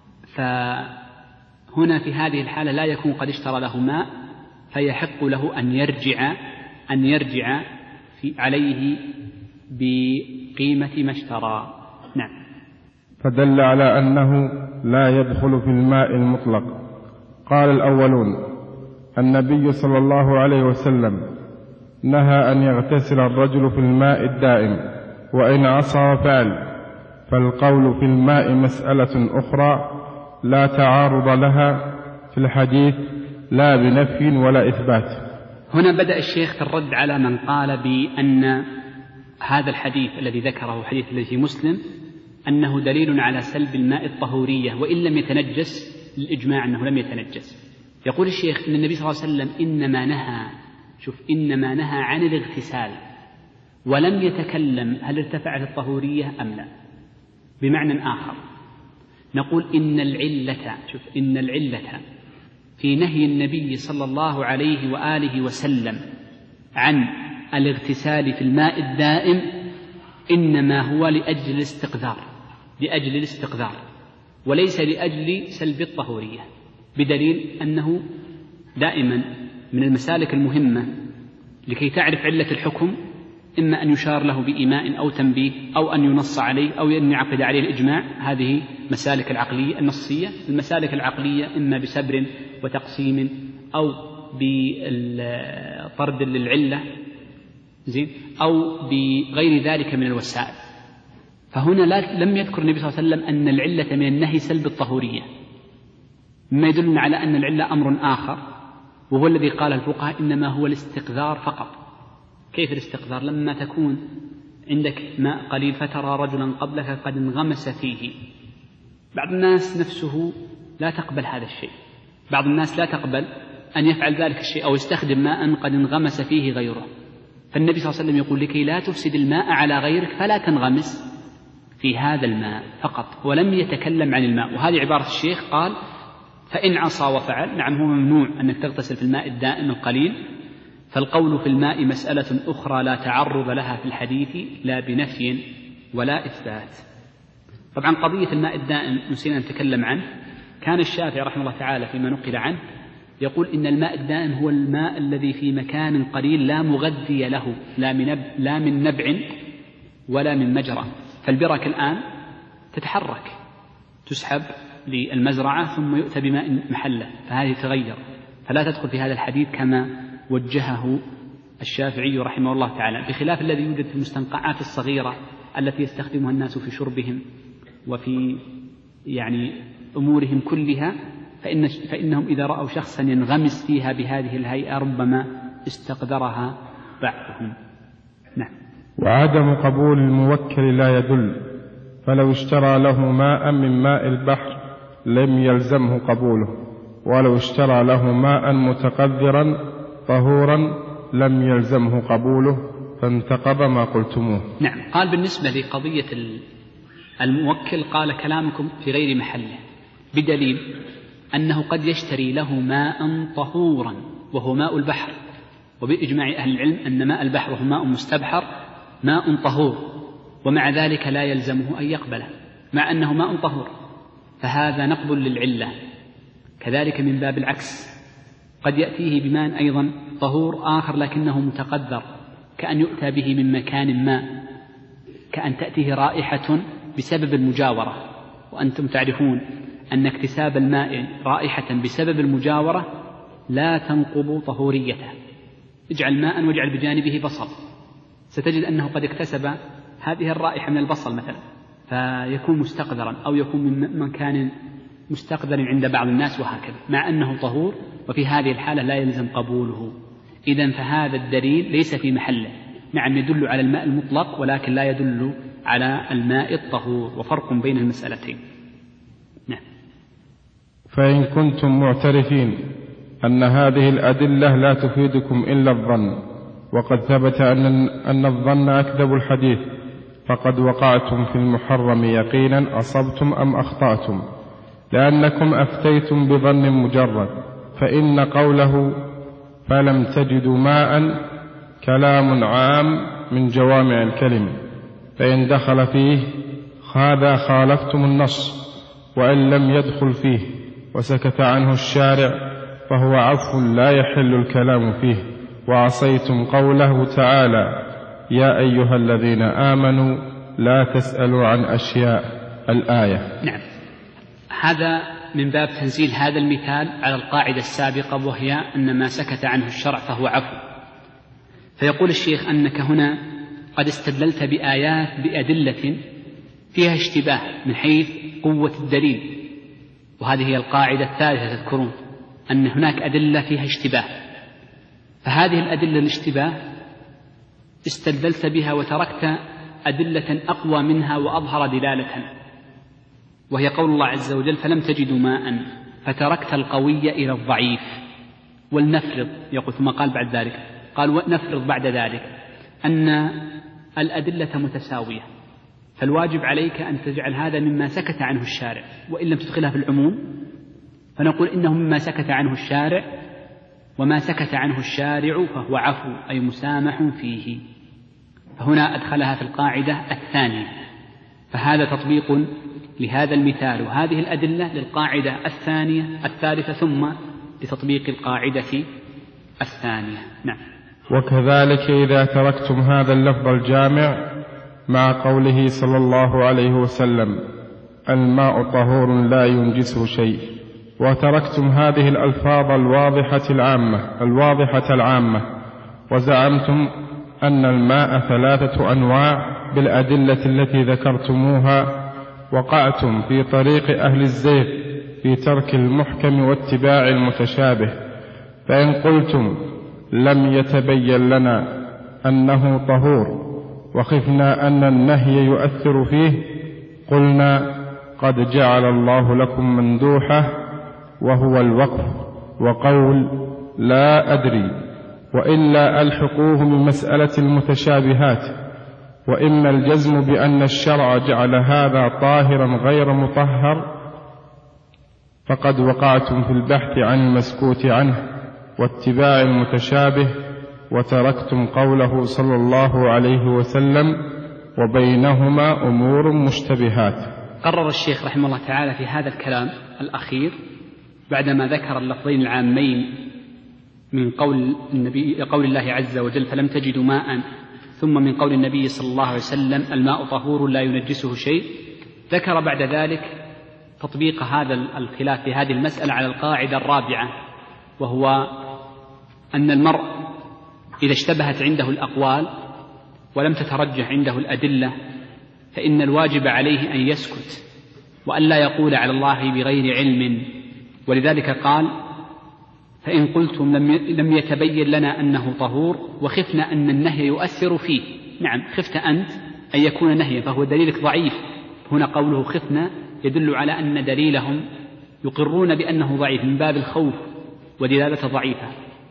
فهنا في هذه الحالة لا يكون قد اشترى له ماء، فيحق له أن يرجع عليه بقيمة ما اشترى. نعم. فدل على أنه لا يدخل في الماء المطلق. قال الأولون: النبي صلى الله عليه وسلم نهى أن يغتسل الرجل في الماء الدائم وإن عصى وفعل، فالقول في الماء مسألة أخرى لا تعارض لها في الحديث لا بنفي ولا إثبات. هنا بدأ الشيخ في الرد على من قال بأن هذا الحديث الذي ذكره حديث الذي في مسلم أنه دليل على سلب الماء الطهورية وإن لم يتنجس، للإجماع أنه لم يتنجس. يقول الشيخ إن النبي صلى الله عليه وسلم إنما نهى عن الاغتسال ولم يتكلم هل ارتفعت الطهورية أم لا. بمعنى آخر نقول إن العلة في نهي النبي صلى الله عليه وآله وسلم عن الاغتسال في الماء الدائم إنما هو لأجل الاستقذار وليس لأجل سلب الطهورية، بدليل أنه دائما من المسالك المهمة لكي تعرف علة الحكم إما أن يشار له بإيماء أو تنبيه أو أن ينص عليه أو أن يعقد عليه الإجماع. هذه مسالك العقلية النصية. المسالك العقلية إما بسبر وتقسيم أو بطرد للعلة أو بغير ذلك من الوسائل. فهنا لم يذكر النبي صلى الله عليه وسلم أن العلة من النهي سلب الطهورية، مما يدلنا على أن العلة أمر آخر، وهو الذي قال الفقهاء إنما هو الاستقذار فقط. كيف الاستقذار؟ لما تكون عندك ماء قليل فترى رجلا قبلك قد انغمس فيه، بعض الناس نفسه لا تقبل هذا الشيء، بعض الناس لا تقبل أن يفعل ذلك الشيء أو يستخدم ماء قد انغمس فيه غيره. فالنبي صلى الله عليه وسلم يقول لكي لا تفسد الماء على غيرك فلا تنغمس في هذا الماء فقط، ولم يتكلم عن الماء. وهذه عبارة الشيخ قال فإن عصى وفعل. نعم، هو ممنوع أنك تغتسل في الماء الدائم القليل، فالقول في الماء مسألة أخرى لا تعرض لها في الحديث لا بنفي ولا إثبات. طبعا قضية الماء الدائم نسينا نتكلم عنه. كان الشافعي رحمه الله تعالى فيما نقل عنه يقول إن الماء الدائم هو الماء الذي في مكان قليل لا مغذي له لا من نبع ولا من مجرى. فالبرك الآن تتحرك تسحب للمزرعة ثم يؤتى بماء محلة، فهذه تغير، فلا تدخل في هذا الحديث كما وجهه الشافعي رحمه الله تعالى، بخلاف الذي يوجد في المستنقعات الصغيرة التي يستخدمها الناس في شربهم وفي أمورهم كلها، فإنهم إذا رأوا شخصا ينغمس فيها بهذه الهيئة ربما استقدرها بعضهم. نعم. وعدم قبول الموكل لا يدل، فلو اشترى له ماء من ماء البحر لم يلزمه قبوله، ولو اشترى له ماء متقذرا طهورا لم يلزمه قبوله، فانتقض ما قلتموه. نعم. قال بالنسبة لقضية الموكل قال كلامكم في غير محله، بدليل أنه قد يشتري له ماء طهورا وهو ماء البحر، وبإجماع أهل العلم أن ماء البحر وهو ماء مستبحر ماء طهور، ومع ذلك لا يلزمه أن يقبله مع أنه ماء طهور، فهذا نقض للعلة. كذلك من باب العكس قد يأتيه بماء أيضا طهور آخر لكنه متقذر، كأن يؤتى به من مكان ما، كأن تأتيه رائحة بسبب المجاورة، وأنتم تعرفون أن اكتساب الماء رائحة بسبب المجاورة لا تنقض طهوريته. اجعل ماء واجعل بجانبه بصل، ستجد أنه قد اكتسب هذه الرائحة من البصل مثلا، فيكون مستقذرا، أو يكون من مكان مستقذر عند بعض الناس وهكذا، مع أنه طهور، وفي هذه الحالة لا يلزم قبوله. إذن فهذا الدليل ليس في محله. نعم يدل على الماء المطلق ولكن لا يدل على الماء الطهور، وفرق بين المسألتين. نعم. فإن كنتم معترفين أن هذه الأدلة لا تفيدكم إلا الظن، وقد ثبت أن الظن أكذب الحديث، فقد وقعتم في المحرم يقينا، أصبتم أم أخطأتم، لأنكم أفتيتم بظن مجرد. فإن قوله فلم تجدوا ماء كلام عام من جوامع الكلم، فإن دخل فيه هذا خالفتم النص، وإن لم يدخل فيه وسكت عنه الشارع فهو عفو لا يحل الكلام فيه، وعصيتم قوله تعالى يا أيها الذين آمنوا لا تسألوا عن أشياء، الآية. نعم. هذا من باب تنزيل هذا المثال على القاعدة السابقة، وهي أن ما سكت عنه الشرع فهو عفو. فيقول الشيخ أنك هنا قد استدللت بآيات بأدلة فيها اشتباه من حيث قوة الدليل، وهذه هي القاعدة الثالثة تذكرون أن هناك أدلة فيها اشتباه، فهذه الأدلة الاشتباه استدللت بها وتركت أدلة أقوى منها وأظهر دلالة، وهي قول الله عز وجل فلم تجدوا ماء، فتركت القوي إلى الضعيف. ولنفرض، يقول ثم قال بعد ذلك، قال ونفرض بعد ذلك أن الأدلة متساوية، فالواجب عليك أن تجعل هذا مما سكت عنه الشارع، وإن لم تدخلها في العموم فنقول إنه مما سكت عنه الشارع، وما سكت عنه الشارع فهو عفو أي مسامح فيه. فهنا أدخلها في القاعدة الثانية، فهذا تطبيق لهذا المثال وهذه الأدلة للقاعدة الثانية الثالثة، ثم لتطبيق القاعدة الثانية. نعم. وكذلك إذا تركتم هذا اللفظ الجامع مع قوله صلى الله عليه وسلم الماء طهور لا ينجسه شيء، وتركتم هذه الألفاظ الواضحة العامة، وزعمتم أن الماء 3 أنواع بالأدلة التي ذكرتموها، وقعتم في طريق أهل الزيغ في ترك المحكم واتباع المتشابه. فإن قلتم لم يتبين لنا أنه طهور وخفنا أن النهي يؤثر فيه، قلنا قد جعل الله لكم مندوحة وهو الوقف وقول لا أدري، وإلا ألحقوه من مسألة المتشابهات. وإما الجزم بأن الشرع جعل هذا طاهرا غير مطهر، فقد وقعتم في البحث عن المسكوت عنه واتباع المتشابه، وتركتم قوله صلى الله عليه وسلم وبينهما أمور مشتبهات. قرر الشيخ رحمه الله تعالى في هذا الكلام الأخير بعدما ذكر اللفظين العامين من قول الله عز وجل فلم تجدوا ماء، ثم من قول النبي صلى الله عليه وسلم الماء طهور لا ينجسه شيء، ذكر بعد ذلك تطبيق هذا الخلاف في هذه المسألة على القاعدة الرابعة، وهو أن المرء إذا اشتبهت عنده الأقوال ولم تترجح عنده الأدلة فإن الواجب عليه أن يسكت وأن لا يقول على الله بغير علم. ولذلك قال فإن قلتم لم يتبين لنا أنه طهور وخفنا أن النهي يؤثر فيه. نعم، خفت أنت أن يكون نهيا فهو دليلك ضعيف. هنا قوله خفنا يدل على أن دليلهم يقرون بأنه ضعيف من باب الخوف ودلالة ضعيفة.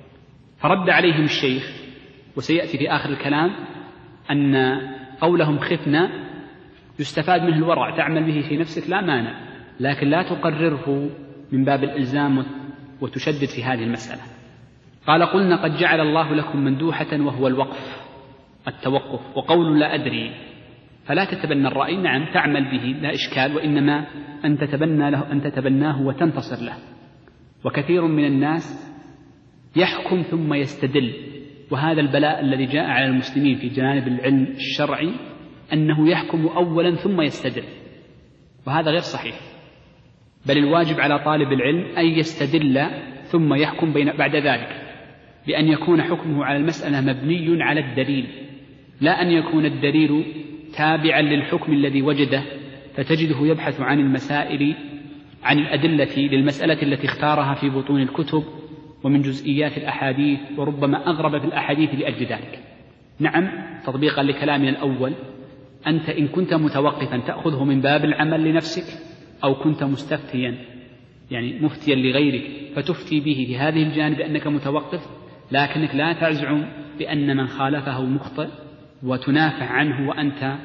فرد عليهم الشيخ، وسيأتي في آخر الكلام أن قولهم خفنا يستفاد منه الورع، تعمل به في نفسك لا مانع، لكن لا تقرره من باب الإلزام وتشدد في هذه المسألة. قال قلنا قد جعل الله لكم مندوحة وهو الوقف التوقف، وقول لا أدري فلا تتبنى الرأي. نعم تعمل به لا إشكال، وإنما أن تتبناه وتنتصر له. وكثير من الناس يحكم ثم يستدل، وهذا البلاء الذي جاء على المسلمين في جانب العلم الشرعي أنه يحكم أولا ثم يستدل، وهذا غير صحيح. بل الواجب على طالب العلم أن يستدل ثم يحكم بعد ذلك، بأن يكون حكمه على المسألة مبني على الدليل، لا أن يكون الدليل تابعا للحكم الذي وجده فتجده يبحث عن المسائل عن الأدلة للمسألة التي اختارها في بطون الكتب ومن جزئيات الأحاديث، وربما أغرب في الأحاديث لأجل ذلك. نعم، تطبيقا لكلامنا الأول، أنت إن كنت متوقفا تأخذه من باب العمل لنفسك، أو كنت مستفتيا يعني مفتيا لغيرك فتفتي به في هذه الجانب أنك متوقف، لكنك لا تزعم بأن من خالفه مخطئ وتنافع عنه وأنت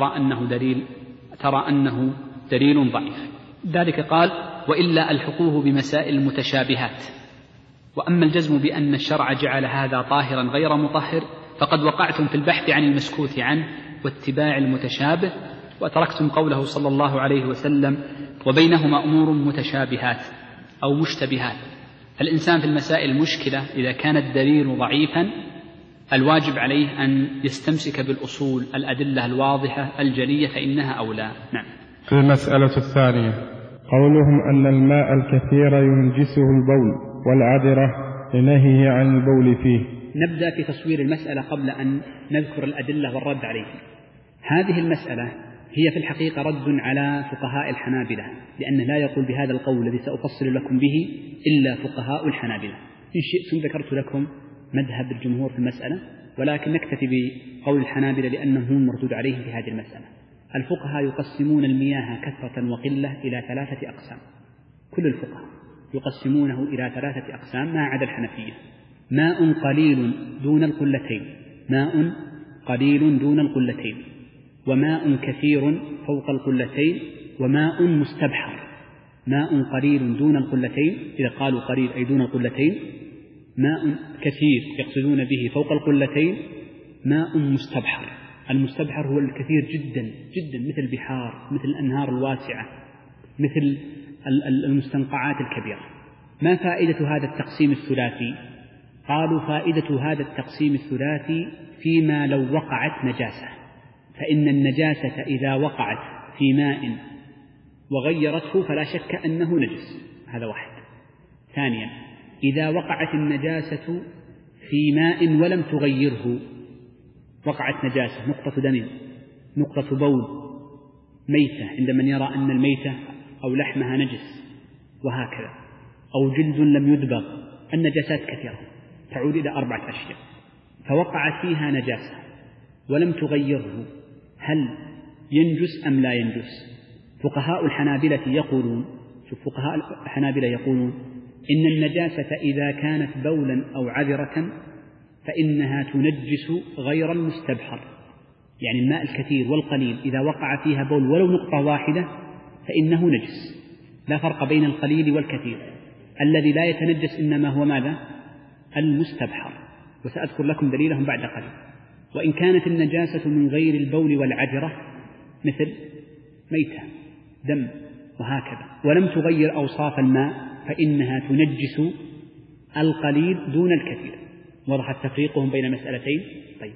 ترى أنه دليل ضعيف. ذلك قال: وإلا ألحقوه بمسائل المتشابهات. وأما الجزم بأن الشرع جعل هذا طاهرا غير مطهر فقد وقعتم في البحث عن المسكوت عنه واتباع المتشابه، وتركتم قوله صلى الله عليه وسلم: وبينهما أمور متشابهات أو مشتبهات. الإنسان في المسائل المشكلة إذا كان الدليل ضعيفا الواجب عليه أن يستمسك بالأصول، الأدلة الواضحة الجلية، فإنها أولى. نعم. في المسألة الثانية قولهم أن الماء الكثير ينجسه البول والعذرة لنهيه عن البول فيه. نبدأ في تصوير المسألة قبل أن نذكر الأدلة والرد عليه. هذه المسألة هي في الحقيقة رد على فقهاء الحنابلة، لأن لا يقول بهذا القول الذي سأفصل لكم به إلا فقهاء الحنابلة. إن شئتم ذكرت لكم مذهب الجمهور في المسألة، ولكن نكتفي بقول الحنابلة لأنه هو المردود عليه في هذه المسألة. الفقهاء يقسمون المياه كثرة وقلة إلى 3 أقسام، كل الفقهاء يقسمونه إلى 3 أقسام ما عدا الحنفية: ماء قليل دون القلتين، ماء قليل دون القلتين، وماء كثير فوق القلتين، وماء مستبحر. ماء قليل دون القلتين، إذا قالوا قليل أي دون القلتين، ماء كثير يقصدون به فوق القلتين، ماء مستبحر. المستبحر هو الكثير جدا جدا، مثل البحار، مثل الأنهار الواسعة، مثل المستنقعات الكبيرة. ما فائدة هذا التقسيم الثلاثي؟ قالوا فائدة هذا التقسيم الثلاثي فيما لو وقعت نجاسة، فإن النجاسة إذا وقعت في ماء وغيرته فلا شك أنه نجس، هذا واحد. ثانيا، إذا وقعت النجاسة في ماء ولم تغيره، وقعت نجاسة، نقطة دم، نقطة بول، ميتة عند من يرى أن الميتة أو لحمها نجس، وهكذا، أو جلد لم يدبغ. النجاسات كثيرة تعود إلى 4 أشياء، فوقعت فيها نجاسة ولم تغيره، هل ينجس أم لا ينجس؟ فقهاء الحنابلة يقولون، فقهاء الحنابلة يقولون إن النجاسة إذا كانت بولا أو عذرة فإنها تنجس غير المستبحر، يعني الماء الكثير والقليل إذا وقع فيها بول ولو نقطة واحدة فإنه نجس، لا فرق بين القليل والكثير. الذي لا يتنجس إنما هو ماذا؟ المستبحر، وسأذكر لكم دليلهم بعد قليل. وإن كانت النجاسة من غير البول والعذرة مثل ميتة، دم، وهكذا، ولم تغير أوصاف الماء فإنها تنجس القليل دون الكثير. وضح تفريقهم بين مسألتين. طيب،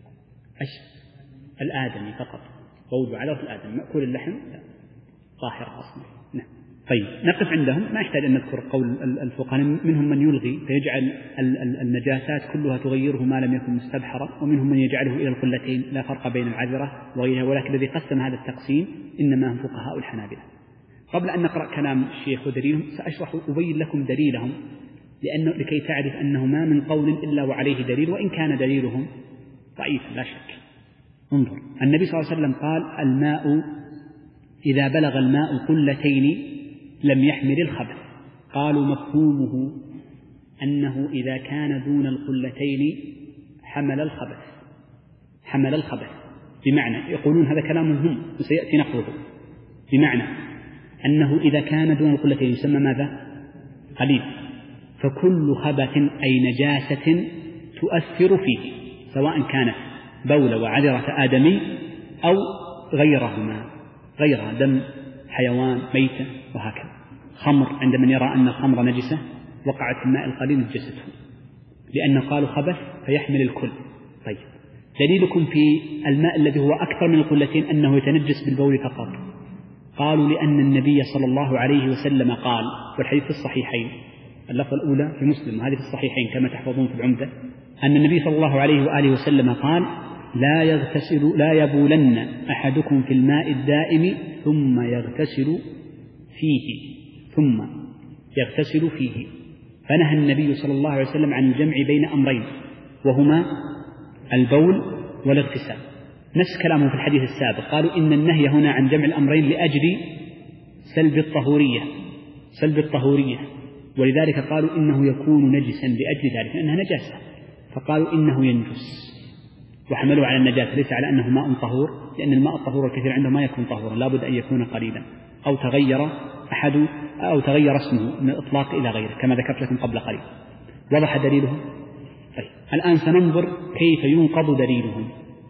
الآدمي فقط، قول على الآدمي مأكول اللحم طاهر أصلا. نعم. طيب، نقف عندهم، ما يحتاج أن نذكر قول الفقهاء، منهم من يلغي فيجعل النجاسات كلها تغيره ما لم يكن مستبحرا، ومنهم من يجعله إلى القلتين، لا فرق بين العذرة وغيرها، ولكن الذي قسم هذا التقسيم إنما هم فقهاء الحنابلة. قبل أن نقرأ كلام الشيخ ودليلهم سأشرح أبين لكم دليلهم، لكي تعرف أنه ما من قول إلا وعليه دليل، وإن كان دليلهم ضعيف لا شك. انظر، النبي صلى الله عليه وسلم قال: الماء إذا بلغ الماء قلتين لم يحمل الخبث. قالوا مفهومه أنه إذا كان دون القلتين حمل الخبث، بمعنى يقولون هذا كلامهم هم وسيأتي نقله، بمعنى أنه إذا كان دون القلتين يسمى ماذا؟ قليل. فكل خبث أي نجاسة تؤثر فيه، سواء كانت بول وعذرة آدمي أو غيرهما، غيرها دم حيوان، ميتة، وهكذا. خمر، عند من يرى أن الخمر نجسة وقعت في الماء القليل نجسته، لأن قالوا خبث فيحمل الكل. طيب، دليلكم في الماء الذي هو أكثر من القلتين أنه يتنجس بالبول فقط. قالوا لأن النبي صلى الله عليه وسلم قال، والحديث في الصحيحين، اللفظة الأولى في مسلم وهذه في الصحيحين كما تحفظون في العمدة، أن النبي صلى الله عليه وآله وسلم قال: لا يبولن أحدكم في الماء الدائم ثم يغتسل فيه ثم يغتسل فيه، فنهى النبي صلى الله عليه وسلم عن الجمع بين أمرين وهما البول والاغتسال. نفس كلامه في الحديث السابق، قالوا إن النهي هنا عن جمع الأمرين لأجل سلب الطهورية، ولذلك قالوا إنه يكون نجسا لأجل ذلك لأنها نجاسة، فقالوا إنه ينجس وحملوا على النجاسة ليس على أنه ماء طهور، لأن الماء الطهور الكثير عنده ما يكون طهورا، لا بد أن يكون قليلا أو تغير اسمه من الإطلاق إلى غيره كما ذكرت لكم قبل قليل. وضح دليلهم؟ طيب الآن سننظر كيف ينقض دليلهم.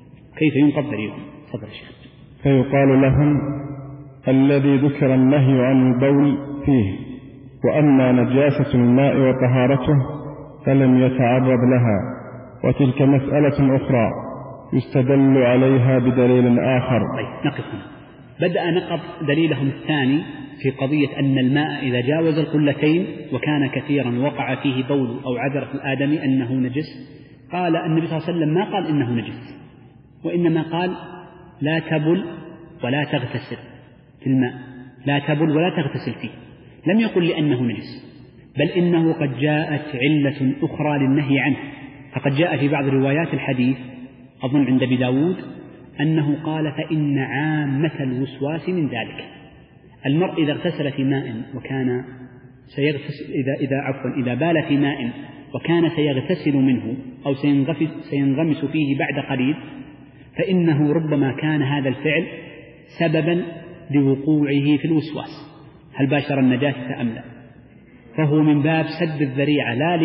تفضل الشيخ. فيقال لهم الذي ذكر النهي عن البول فيه، وأما نجاسة الماء وطهارته فلم يتعرض لها، وتلك مسألة أخرى يستدل عليها بدليل آخر. طيب نقف هنا. بدأ نقض دليلهم الثاني في قضية أن الماء إذا جاوز القلتين وكان كثيرا وقع فيه بول أو عذرة الآدمي أنه نجس. قال النبي صلى الله عليه وسلم ما قال إنه نجس، وإنما قال لا تبل ولا تغتسل في الماء، لا تبل ولا تغتسل فيه، لم يقل لأنه نجس، بل إنه قد جاءت علة أخرى للنهي عنه. فقد جاء في بعض روايات الحديث أظن عند أبي داود أنه قال فإن عامة الوسواس من ذلك. المرء إذا اغتسل في ماء وكان إذا بال في ماء وكان سيغتسل منه أو سينغمس فيه بعد قليل، فإنه ربما كان هذا الفعل سببا لوقوعه في الوسواس، هل باشر النجاسة أم لا، فهو من باب سد الذريعة لا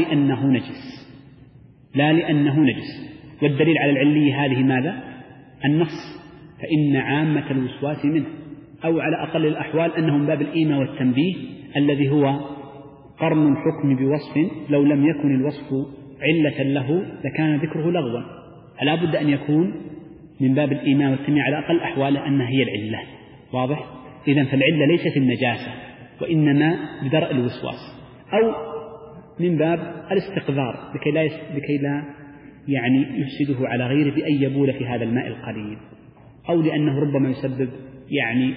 لأنه نجس. والدليل على العلية هذه ماذا؟ النص، فإن عامة الوسواس منه، أو على أقل الأحوال أنه من باب الإيماء والتنبيه الذي هو قرن الحكم بوصف لو لم يكن الوصف علة له لكان ذكره لغوا، فلا بد أن يكون من باب الإيماء والتنبيه على أقل الأحوال أنها هي العلة. واضح؟ إذن فالعلة ليست النجاسة وإنما بدرء الوسواس، أو من باب الاستقذار لكي لا يعني يفسده على غيره بأن يبول في هذا الماء القليل، أو لأنه ربما يسبب يعني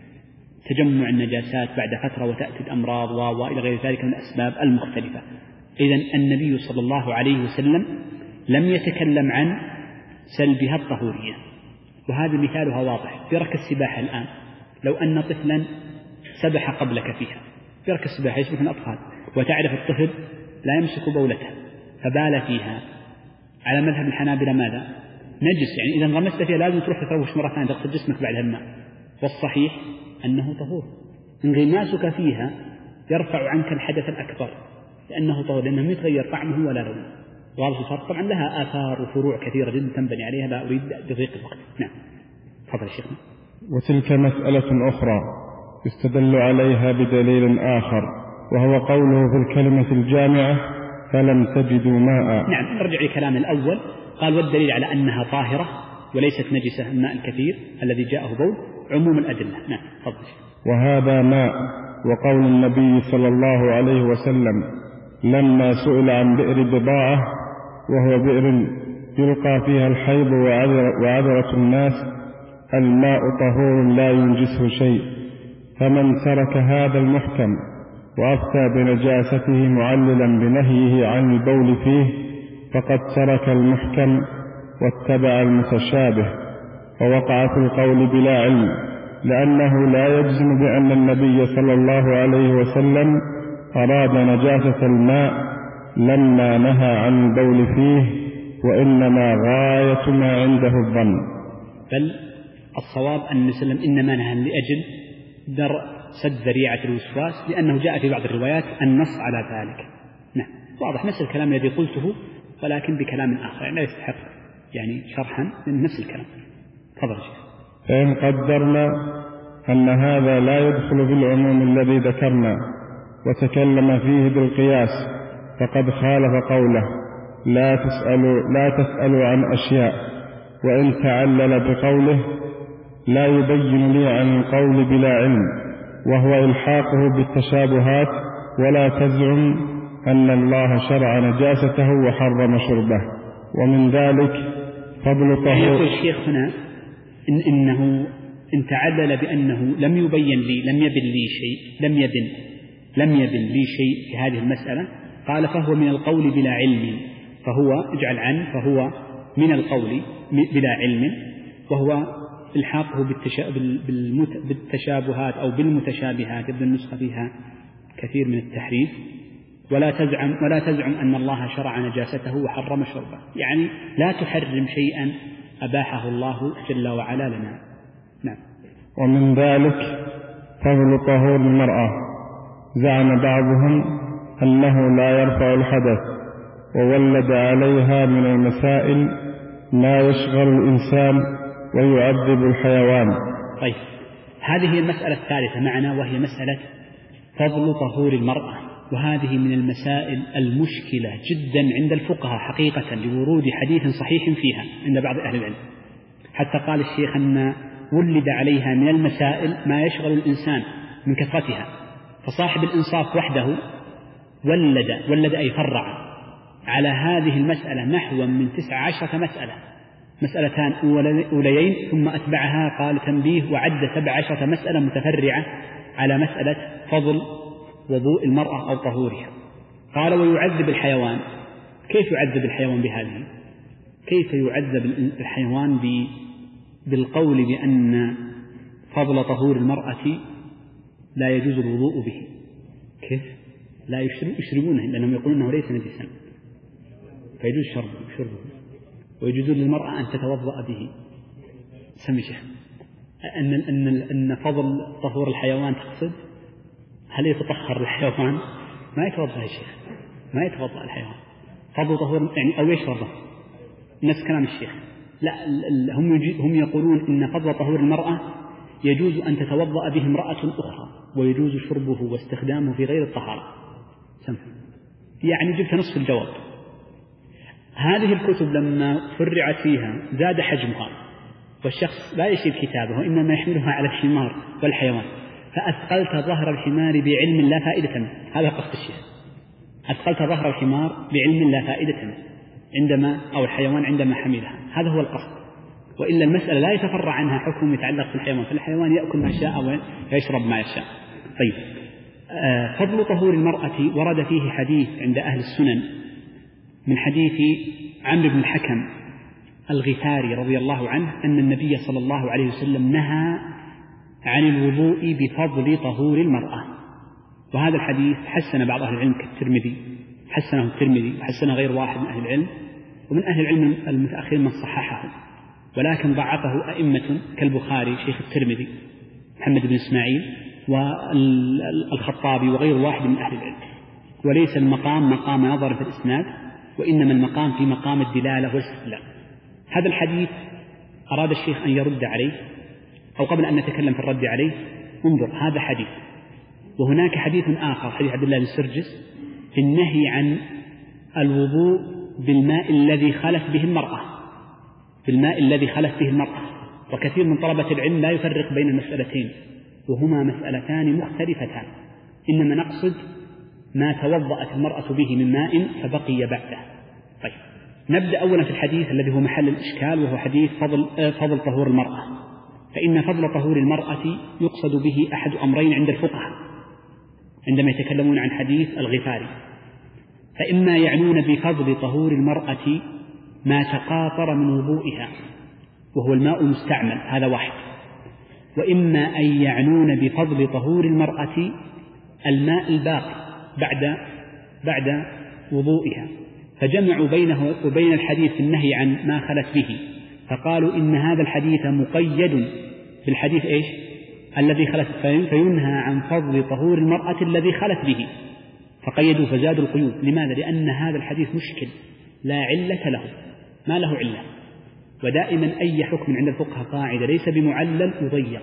تجمع النجاسات بعد فترة وتأتي الأمراض وإلى غير ذلك من الأسباب المختلفة. إذن النبي صلى الله عليه وسلم لم يتكلم عن سلبها الطهورية، وهذا مثالها واضح في رك السباحة. الآن لو أن طفلا سبح قبلك فيها في رك السباحة، يسبح الأطفال، وتعرف الطفل لا يمسك بولته فبال فيها، على مذهب الحنابلة ماذا؟ نجس، يعني إذا انغمست فيها لازم تروح تفوش مرة ثانية تغسل جسمك بعد الماء، والصحيح أنه طهور. انغماسك فيها يرفع عنك الحدث الأكبر لأنه طهور، لأنه يتغير طعمه ولا لونه. واضح الفرق؟ طبعا لها آثار وفروع كثيرة جدا تنبني عليها، لا أريد بضيق الوقت. نعم تفضل يا شيخنا. وتلك مسألة أخرى يستدل عليها بدليل آخر، وهو قوله في الكلمة الجامعة فلم تجدوا ماء. نعم نرجع لكلام الأول، قال والدليل على أنها طاهرة وليست نجسة الماء الكثير الذي جاءه بول عموم الأدلة. نعم تفضل. وهذا ماء، وقول النبي صلى الله عليه وسلم لما سئل عن بئر بضاعة وهو بئر يلقى فيها الحيض وعذرة الناس الماء طهور لا ينجسه شيء، فمن ترك هذا المحكم وأفتى بنجاسته معللا بنهيه عن البول فيه فقد ترك المحكم واتبع المتشابه ووقع في القول بلا علم، لأنه لا يجزم بأن النبي صلى الله عليه وسلم أراد نجاسة الماء لما نهى عن البول فيه، وإنما غاية ما عنده الظن. بل الصواب أن وسلم إنما نهى لأجل درء سد ذريعة الوسواس، لأنه جاء في بعض الروايات النص على ذلك. نعم واضح نفس الكلام الذي قلته ولكن بكلام آخر، يعني لا يستحق يعني شرحا من نفس الكلام. تفضل يا شيخ. فإن قدرنا أن هذا لا يدخل في العموم الذي ذكرنا وتكلم فيه بالقياس فقد خالف قوله لا تسألوا عن أشياء، وإن تعلل بقوله لا يبين لي عن القول بلا علم، وهو إلحاقه بالتشابهات، ولا تزعم أن الله شرع نجاسته وحرم شربه. ومن ذلك فضل طهور. يقول الشيخ هنا إنه إن تعلل بأنه لم يبين لي، لم يبن لي شيء، لم يبن لم يبن لي شيء في هذه المسألة، قال فهو من القول بلا علم، فهو اجعل عن فهو من القول بلا علم، وهو الحاقه بالتشابهات أو بالمتشابهات، يبدو النسخة فيها كثير من التحريف. ولا تزعم أن الله شرع نجاسته وحرم شربه، يعني لا تحرم شيئا أباحه الله جل وعلا لنا. نعم. ومن ذلك فضل طهور المرأة، زعم بعضهم أنه لا يرفع الحدث، وولد عليها من المسائل ما يشغل الإنسان ويعذب الحيوان. طيب، هذه المسألة الثالثة معنا، وهي مسألة فضل طهور المرأة، وهذه من المسائل المشكلة جدا عند الفقهاء حقيقة، لورود حديث صحيح فيها عند بعض أهل العلم، حتى قال الشيخ أن ولد عليها من المسائل ما يشغل الإنسان من كثرتها، فصاحب الإنصاف وحده ولد أي فرع على هذه المسألة نحو من 19 مسألة، مسألتان أوليين ثم أتبعها قال تنبيه وعد 17 مسألة متفرعة على مسألة فضل وضوء المرأة أو طهورها. قال ويعذب الحيوان. كيف يعذب الحيوان بهذه؟ كيف يعذب الحيوان بالقول بأن فضل طهور المرأة لا يجوز الوضوء به؟ كيف؟ لا يشربونه لأنهم يقولون أنه ليس نجسا فيجوز شربه، ويجوز للمرأة أن تتوضأ به. سمي شيخ أن فضل طهور الحيوان تقصد هل يتطهر الحيوان؟ ما يتوضأ يا شيخ، ما يتوضأ الحيوان. فضل طهور يعني أو يشربه، نفس كلام الشيخ. لا، هم يقولون إن فضل طهور المرأة يجوز أن تتوضأ به امرأة أخرى، ويجوز شربه واستخدامه في غير الطهارة. يعني جبت نصف الجواب. هذه الكتب لما فرعت فيها زاد حجمها، والشخص لا يشيل كتابه وإنما يحملها على الحمار والحيوان، فأثقلت ظهر الحمار بعلم لا فائدة منه. هذا قصد الشيخ، أثقلت ظهر الحمار بعلم لا فائدة منه عندما أو الحيوان عندما حملها، هذا هو القصد. وإلا المسألة لا يتفرع عنها حكم يتعلق بالحيوان، فالحيوان يأكل ما شاء ويشرب ما يشاء. طيب، فضل طهور المرأة ورد فيه حديث عند أهل السنن من حديث عمرو بن الحكم الغفاري رضي الله عنه أن النبي صلى الله عليه وسلم نهى عن الوضوء بفضل طهور المرأة. وهذا الحديث حسن بعض أهل العلم كالترمذي، حسنه الترمذي وحسن غير واحد من أهل العلم، ومن أهل العلم المتأخرين من صححه، ولكن ضعفه أئمة كالبخاري شيخ الترمذي محمد بن إسماعيل والخطابي وغير واحد من أهل العلم. وليس المقام مقام نظر في الإسناد، وإنما المقام في مقام الدلالة والاستدلال. هذا الحديث أراد الشيخ أن يرد عليه، أو قبل أن نتكلم في الرد عليه انظر هذا حديث، وهناك حديث آخر حديث عبد الله بن سرجس في النهي عن الوضوء بالماء الذي خلت به المرأة، بالماء الذي خلت به المرأة. وكثير من طلبة العلم لا يفرق بين المسألتين، وهما مسألتان مختلفتان، إنما نقصد ما توضأت المرأة به من ماء فبقي بعده. طيب، نبدأ أولا في الحديث الذي هو محل الإشكال، وهو حديث فضل طهور المرأة. فإن فضل طهور المرأة يقصد به أحد أمرين عند الفقهاء عندما يتكلمون عن حديث الغفاري، فإما يعنون بفضل طهور المرأة ما تقاطر من وضوئها وهو الماء المستعمل، هذا واحد، وإما أن يعنون بفضل طهور المرأة الماء الباقي بعد وضوئها، فجمعوا بينه وبين الحديث في النهي عن ما خلت به، فقالوا إن هذا الحديث مقيد بالحديث الذي خلت، فينهى عن فضل طهور المرأة الذي خلت به، فقيدوا فزادوا القيود. لماذا؟ لأن هذا الحديث مشكل لا علة له، ما له علة. ودائما أي حكم عند الفقهاء قاعدة ليس بمعلل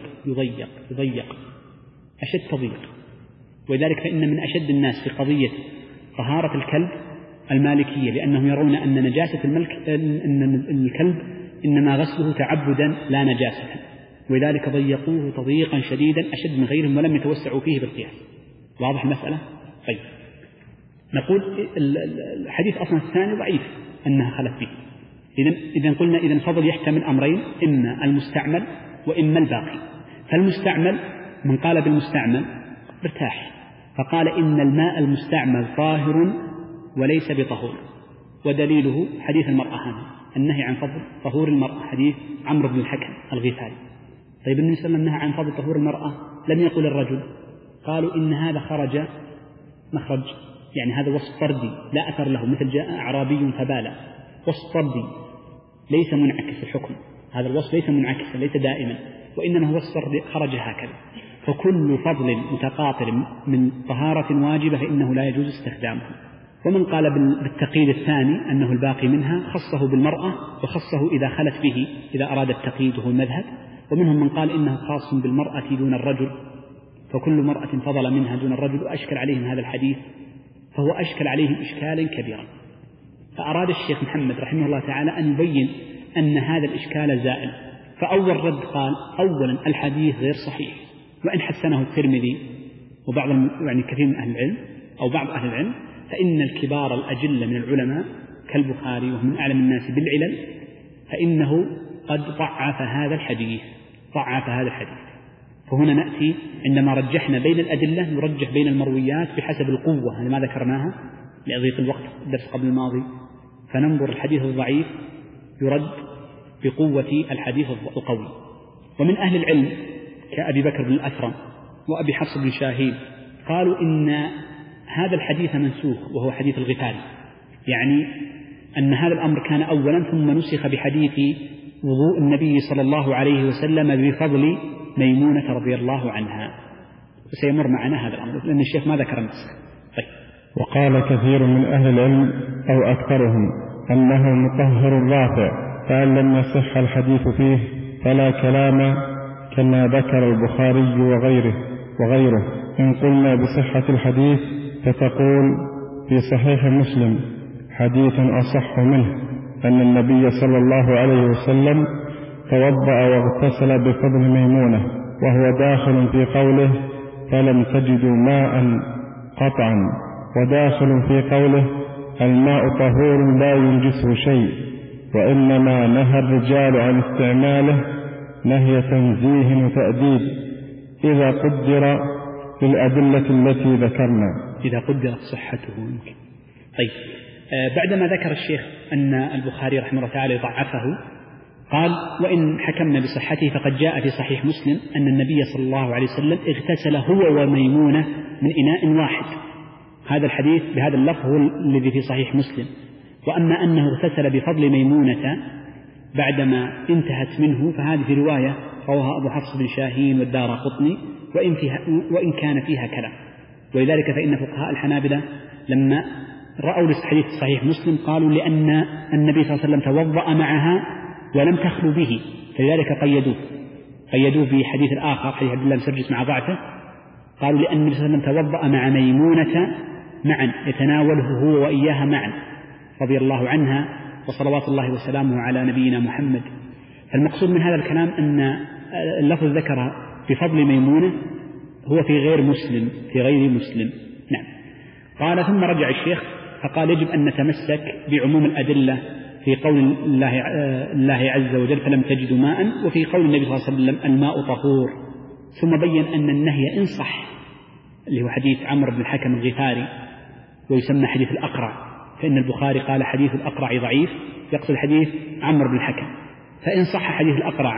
يضيق أشد تضييق. ولذلك فإن من أشد الناس في قضية طهارة الكلب المالكية، لأنهم يرون أن نجاسة أن الكلب إنما غسله تعبدا لا نجاسة، ولذلك ضيقوه تضييقا شديدا أشد من غيرهم ولم يتوسعوا فيه بالقياس. واضح المسألة؟ طيب، نقول الحديث أصلا الثاني ضعيف أنها خلت به. إذن قلنا إذن فضل يحتمل أمرين، إما المستعمل وإما الباقي. فالمستعمل من قال بالمستعمل ارتاح، فقال إن الماء المستعمل طاهر وليس بطهور، ودليله حديث المرأة هذا، النهي عن فضل طهور المرأة، حديث عمرو بن الحكم الغفاري. طيب النبي صلى الله عليه وسلم نهى عن فضل طهور المرأة، لم يقل الرجل. قالوا إن هذا خرج مخرج، يعني هذا وصف فردي لا أثر له، مثل جاء أعرابي فبال، وصف فردي ليس منعكس الحكم، هذا الوصف ليس منعكسا ليس دائما، وإنما هو وصف فردي خرج هكذا. فكل فضل متقاطر من طهارة واجبة فإنه لا يجوز استخدامه. ومن قال بالتقييد الثاني أنه الباقي منها خصه بالمرأة وخصه إذا خلت به إذا أراد التقييد وهو المذهب، ومنهم من قال إنه خاص بالمرأة دون الرجل، فكل مرأة فضل منها دون الرجل، وأشكل عليهم هذا الحديث، فهو أشكل عليهم إشكالا كبيرا. فأراد الشيخ محمد رحمه الله تعالى أن يبين أن هذا الإشكال زائل. فأول رد قال أولا الحديث غير صحيح، وإن حسنه الترمذي وبعض يعني كثير من أهل العلم أو بعض أهل العلم، فإن الكبار الأجلة من العلماء كالبخاري وهم من أعلم الناس بالعلل فإنه قد ضعف هذا الحديث. فهنا نأتي عندما رجحنا بين الأدلة نرجح بين المرويات بحسب القوة، هذا ما ذكرناها لأضيق الوقت الدرس قبل الماضي، فننظر الحديث الضعيف يرد بقوة الحديث القوي. ومن أهل العلم كأبي بكر بن الأثرم وأبي حفص بن شاهين قالوا إن هذا الحديث منسوخ وهو حديث الغفاري، يعني أن هذا الأمر كان أولا ثم نسخ بحديث وضوء النبي صلى الله عليه وسلم بفضل ميمونة رضي الله عنها، وسيمر معنا هذا الأمر لأن الشيخ ما ذكر النسخ. طيب. وقال كثير من أهل العلم أو أكثرهم أنه مطهر رافع، فإن لم يصح الحديث فيه فلا كلام كما ذكر البخاري وغيره. إن قلنا بصحة الحديث فتقول في صحيح مسلم حديث أصح منه أن النبي صلى الله عليه وسلم توضأ واغتسل بفضل ميمونة، وهو داخل في قوله فلم تجدوا ماء قطعا، وداخل في قوله الماء طهور لا ينجسه شيء، وإنما نهى الرجال عن استعماله نهي تنزيه وتأديب إذا قدر بالأدلة التي ذكرنا، إذا قدرت صحته يمكن. طيب. بعدما ذكر الشيخ أن البخاري رحمه الله تعالى ضعفه قال وإن حكمنا بصحته فقد جاء في صحيح مسلم أن النبي صلى الله عليه وسلم اغتسل هو وميمونة من إناء واحد. هذا الحديث بهذا اللفظ هو الذي في صحيح مسلم. وأما أنه اغتسل بفضل ميمونة بعدما انتهت منه فهذه في رواية رواها أبو حفص بن شاهين والدارقطني وإن كان فيها كلام. ولذلك فإن فقهاء الحنابلة لما رأوا الحديث صحيح مسلم قالوا لأن النبي صلى الله عليه وسلم توضأ معها ولم تخلو به، فلذلك قيدوه بحديث الآخر حديث عبد الله بن سرجس مع ضعفه، قالوا لأن النبي صلى الله عليه وسلم توضأ مع ميمونة معا يتناوله هو وإياها معا رضي الله عنها وصلوات الله وسلامه على نبينا محمد. فالمقصود من هذا الكلام أن اللفظ ذكر بفضل ميمونة هو في غير مسلم. نعم. قال ثم رجع الشيخ فقال يجب أن نتمسك بعموم الأدلة في قول الله عز وجل فلم تجدوا ماء، وفي قول النبي صلى الله عليه وسلم الماء طهور. ثم بين أن النهي إن صح اللي هو حديث عمرو بن الحكم الغفاري ويسمى حديث الأقرع، فإن البخاري قال حديث الأقرع ضعيف يقصد حديث عمرو بن الحكم، فإن صح حديث الأقرع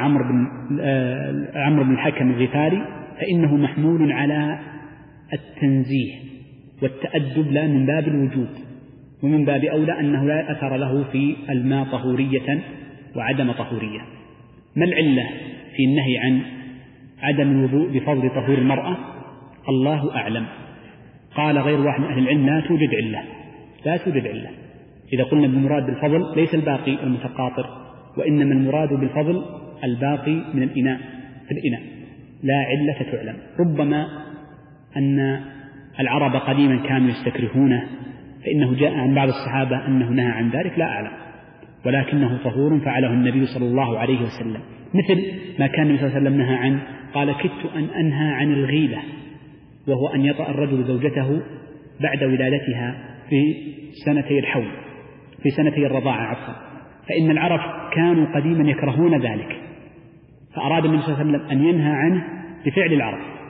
عمرو بن الحكم الغفاري فإنه محمول على التنزيه والتأدب لا من باب الوجوب، ومن باب أولى أنه لا أثر له في الماء طهورية وعدم طهورية. ما العلة في النهي عن عدم الوضوء بفضل طهور المرأة؟ الله أعلم. قال غير واحد من أهل العلم لا توجد علة. إذا قلنا بالمراد بالفضل ليس الباقي المتقاطر، وإنما المراد بالفضل الباقي من الإناء في الإناء، لا علة تعلم. ربما أن العرب قديما كانوا يستكرهونه، فإنه جاء عن بعض الصحابة أنه نهى عن ذلك، لا أعلم، ولكنه طهور فعله النبي صلى الله عليه وسلم، مثل ما كان النبي صلى الله عليه وسلم نهى عنه. قال كدت أن أنهى عن الغيلة، وهو أن يطأ الرجل زوجته بعد ولادتها في سنتي الحول في سنتي الرضاعة عفوا، فإن العرب كانوا قديما يكرهون ذلك، فأراد النبي صلى الله عليه وسلم أن ينهى عنه بفعل العرب.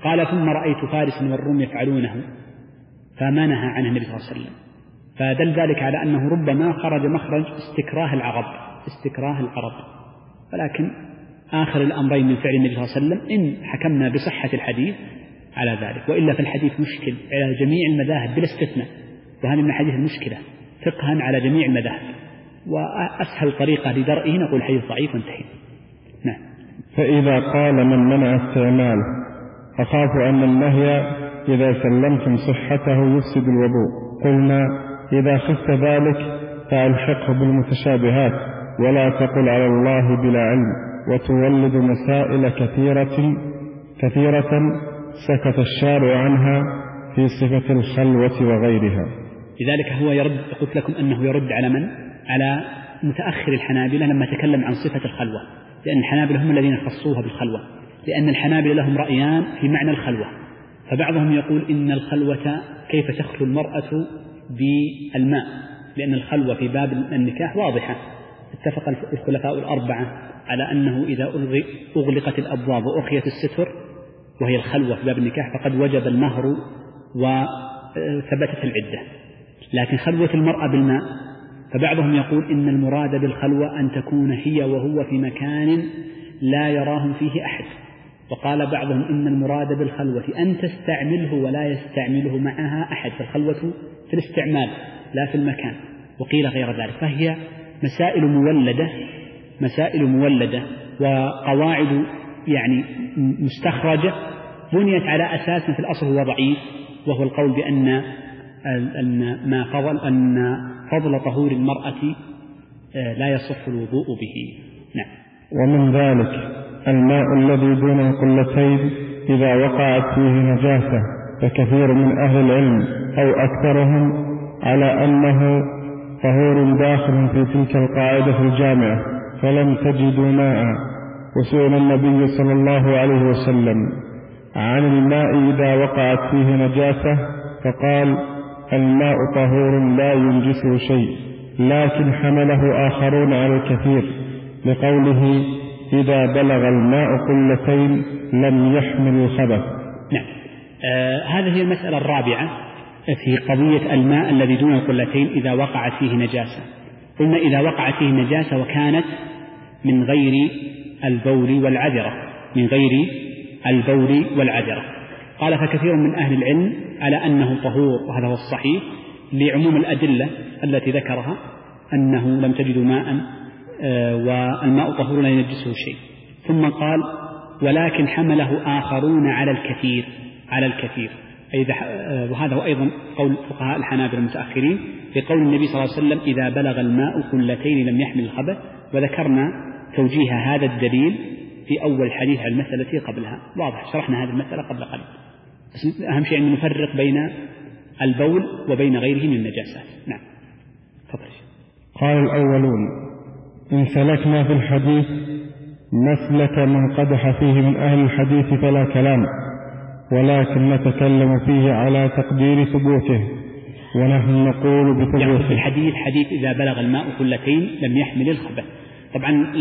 قال ثم رأيت فارس والروم يفعلونه فما نهى عنه النبي صلى الله عليه وسلم، فدل ذلك على أنه ربما خرج مخرج استكراه العرب. ولكن آخر الأمرين من فعل النبي صلى الله عليه وسلم إن حكمنا بصحة الحديث على ذلك، وإلا فالحديث مشكل على جميع المذاهب بلا استثناء، وهذه من الحديث المشكلة فقها على جميع المذاهب، وأسهل طريقة لدرئه نقول حديث ضعيف وانتهي. نعم. فإذا قال من منع استعماله أخاف أن النهي إذا سلمتم صحته يفسد الوضوء، قلنا إذا خفت ذلك فألحقه بالمتشابهات ولا تقل على الله بلا علم، وتولد مسائل كثيرة سكت الشارع عنها في صفة الخلوة وغيرها. لذلك هو يرد، قلت لكم أنه يرد على من؟ على متأخر الحنابلة لما تكلم عن صفة الخلوة، لأن الحنابلة هم الذين خصوها بالخلوة، لأن الحنابلة لهم رأيان في معنى الخلوة. فبعضهم يقول إن الخلوة كيف تخلو المرأة بالماء، لأن الخلوة في باب النكاح واضحة، اتفق الخلفاء الأربعة على أنه إذا أغلقت الأبواب وأخيت الستر وهي الخلوة في باب النكاح فقد وجب المهر وثبتت العدة. لكن خلوة المرأة بالماء فبعضهم يقول إن المراد بالخلوة أن تكون هي وهو في مكان لا يراهم فيه أحد، وقال بعضهم إن المراد بالخلوة أن تستعمله ولا يستعمله معها أحد، فالخلوة في الاستعمال لا في المكان، وقيل غير ذلك. فهي مسائل مولدة وقواعد يعني مستخرجة بنيت على أساس في الأصل هو ضعيف، وهو القول بأن فضل طهور المرأة لا يصح الوضوء به. نعم. ومن ذلك الماء الذي دون القلتين إذا وقعت فيه نجاسة، فكثير من أهل العلم أو أكثرهم على أنه طهور داخل في تلك القاعدة الجامعة، فلم تجدوا ماء. وسئل النبي صلى الله عليه وسلم عن الماء إذا وقعت فيه نجاسة فقال الماء طهور لا ينجسه شيء، لكن حمله آخرون على الكثير لقوله إذا بلغ الماء قلتين لم يحمل الخبث. نعم. هذه هي المسألة الرابعة في قضية الماء الذي دون القلتين إذا وقعت فيه نجاسة. قلنا إذا وقعت فيه نجاسة وكانت من غير البول والعذرة، قال فكثير من أهل العلم على أنه طهور، وهذا هو الصحيح لعموم الأدلة التي ذكرها أنه لم تجدوا ماء والماء طهور لا ينجسه شيء. ثم قال ولكن حمله آخرون على الكثير وهذا هو أيضا قول فقهاء الحنابلة المتأخرين في قول النبي صلى الله عليه وسلم إذا بلغ الماء قلتين لم يحمل الخبث، وذكرنا توجيه هذا الدليل في أول حديث عن المسألة قبلها، واضح شرحنا هذه المسألة قبل قليل، بس أهم شيء أن نفرق بين البول وبين غيره من النجاسات. نعم. تفضل. قال الأولون إن سلكنا في الحديث مسلك من قدح فيه من أهل الحديث فلا كلام، ولكن نتكلم فيه على تقدير ثبوته، ونحن نقول بثبوته. في الحديث حديث إذا بلغ الماء قلتين لم يحمل الخبث. طبعا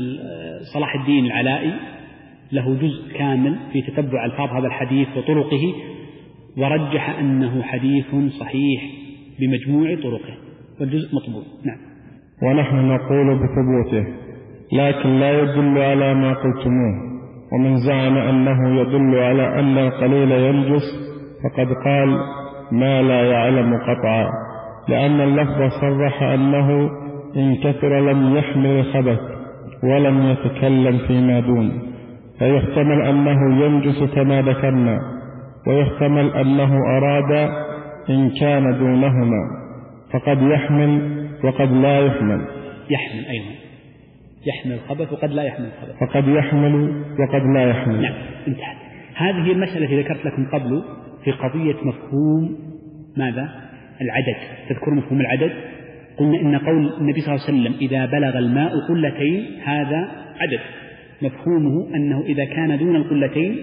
صلاح الدين العلائي له جزء كامل في تتبع ألفاظ هذا الحديث وطرقه، ورجح أنه حديث صحيح بمجموع طرقه، والجزء مطبوع. نعم. ونحن نقول بثبوته، لكن لا يدل على ما قلتموه. ومن زعم أنه يدل على أن القليل ينجس فقد قال ما لا يعلم قطعا، لأن اللفظ صرح أنه إن كثر لم يحمل الخبث ولم يتكلم فيما دون، فيحتمل أنه ينجس كما ذكرنا، ويحتمل أنه أراد إن كان دونهما، فقد يحمل وقد لا يحمل. يحمل أيضا، يحمل الخبث وقد لا يحمل الخبث. فقد يحمل وقد لا يحمل. نعم. انتهت. هذه المسألة التي ذكرت لكم قبل في قضية مفهوم ماذا؟ العدد. تذكرون مفهوم العدد؟ قلنا إن قول النبي صلى الله عليه وسلم إذا بلغ الماء قلتين هذا عدد، مفهومه أنه إذا كان دون القلتين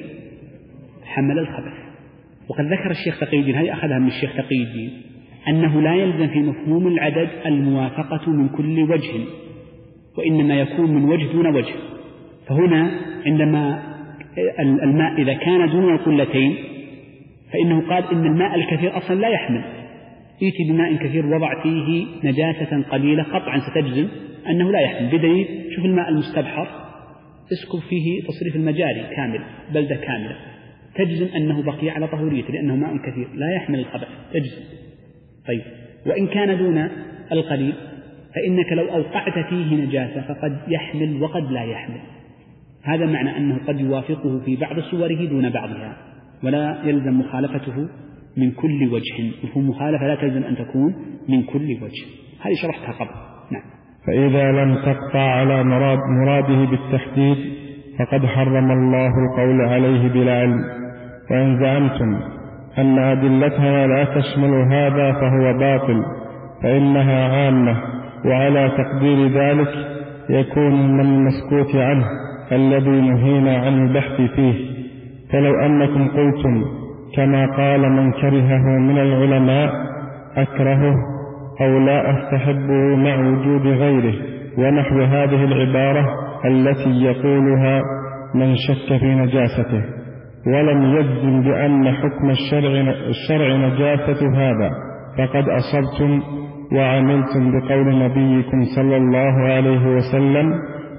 حمل الخبث. وقد ذكر الشيخ تقي الدين، هذه أخذها من الشيخ تقي الدين، أنه لا يلزم في مفهوم العدد الموافقة من كل وجه، وإنما يكون من وجه دون وجه. فهنا عندما الماء إذا كان دون القلتين فإنه قال إن الماء الكثير أصلا لا يحمل، ائتي بماء كثير وضع فيه نجاسة قليلة قطعا ستجزم أنه لا يحمل، بدليل شوف الماء المستبحر اسكب فيه تصريف المجاري كامل بلدة كاملة تجزم أنه بقي على طهوريته لأنه ماء كثير لا يحمل الخبث تجزم. طيب وإن كان دون القليل فإنك لو أوقعت فيه نجاسة فقد يحمل وقد لا يحمل، هذا معنى أنه قد يوافقه في بعض صوره دون بعضها ولا يلزم مخالفته من كل وجه، مفهوم مخالفة لا تلزم أن تكون من كل وجه، هذه شرحتها قبل. نعم. فإذا لم تقطع على مراده بالتحديد فقد حرم الله القول عليه بلا علم. وإن زعمتم أن أدلتها لا تشمل هذا فهو باطل، فإنها عامة، وعلى تقدير ذلك يكون من المسكوت عنه الذي نهينا عن البحث فيه. فلو أنكم قلتم كما قال من كرهه من العلماء أكرهه أو لا أستحبه مع وجود غيره ونحو هذه العبارة التي يقولها من شك في نجاسته ولم يجزم بأن حكم الشرع نجاسة هذا فقد أصبتم وعملتم بقول نبيكم صلى الله عليه وسلم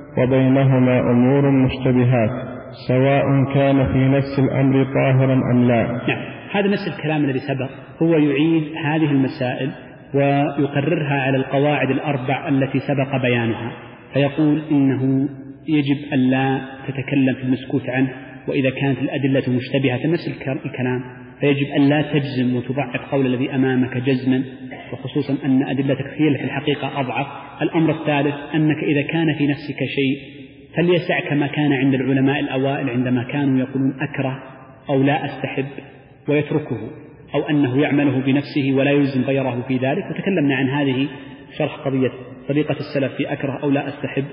وبينهما أمور مشتبهات سواء كان في نفس الأمر طاهرا أم لا. نعم، هذا نفس الكلام الذي سبق، هو يعيد هذه المسائل ويقررها على القواعد الأربع التي سبق بيانها، فيقول إنه يجب ألا تتكلم في المسكوت عنه، وإذا كانت الأدلة مشتبهة نفس الكلام فيجب ألا تجزم وتضعف قول الذي أمامك جزما، وخصوصا أن أدلتك هي في الحقيقة أضعف. الأمر الثالث أنك إذا كان في نفسك شيء فليسعك ما كان عند العلماء الأوائل عندما كانوا يقولون أكره أو لا أستحب ويتركه، أو أنه يعمله بنفسه ولا يلزم غيره في ذلك، وتكلمنا عن هذه شرح قضية طريقة السلف في أكره أو لا أستحب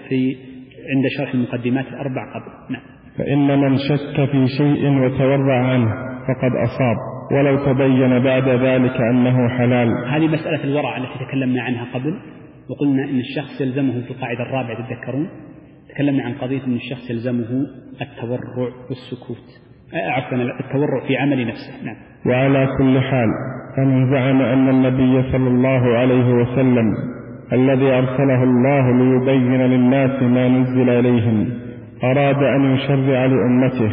عند شرح المقدمات الأربع قبل. نعم. فإن من شك في شيء وتورع عنه فقد أصاب ولو تبين بعد ذلك أنه حلال. هذه مسألة الورع التي تكلمنا عنها قبل، وقلنا إن الشخص يلزمه في القاعدة الرابعة تتذكرون تكلمنا عن قضية أن الشخص يلزمه التورع والسكوت، عفوا التورع في عمل نفسه. نعم. وعلى كل حال فمن زعم أن النبي صلى الله عليه وسلم الذي أرسله الله ليبين للناس ما نزل إليهم أراد أن يشرع لأمته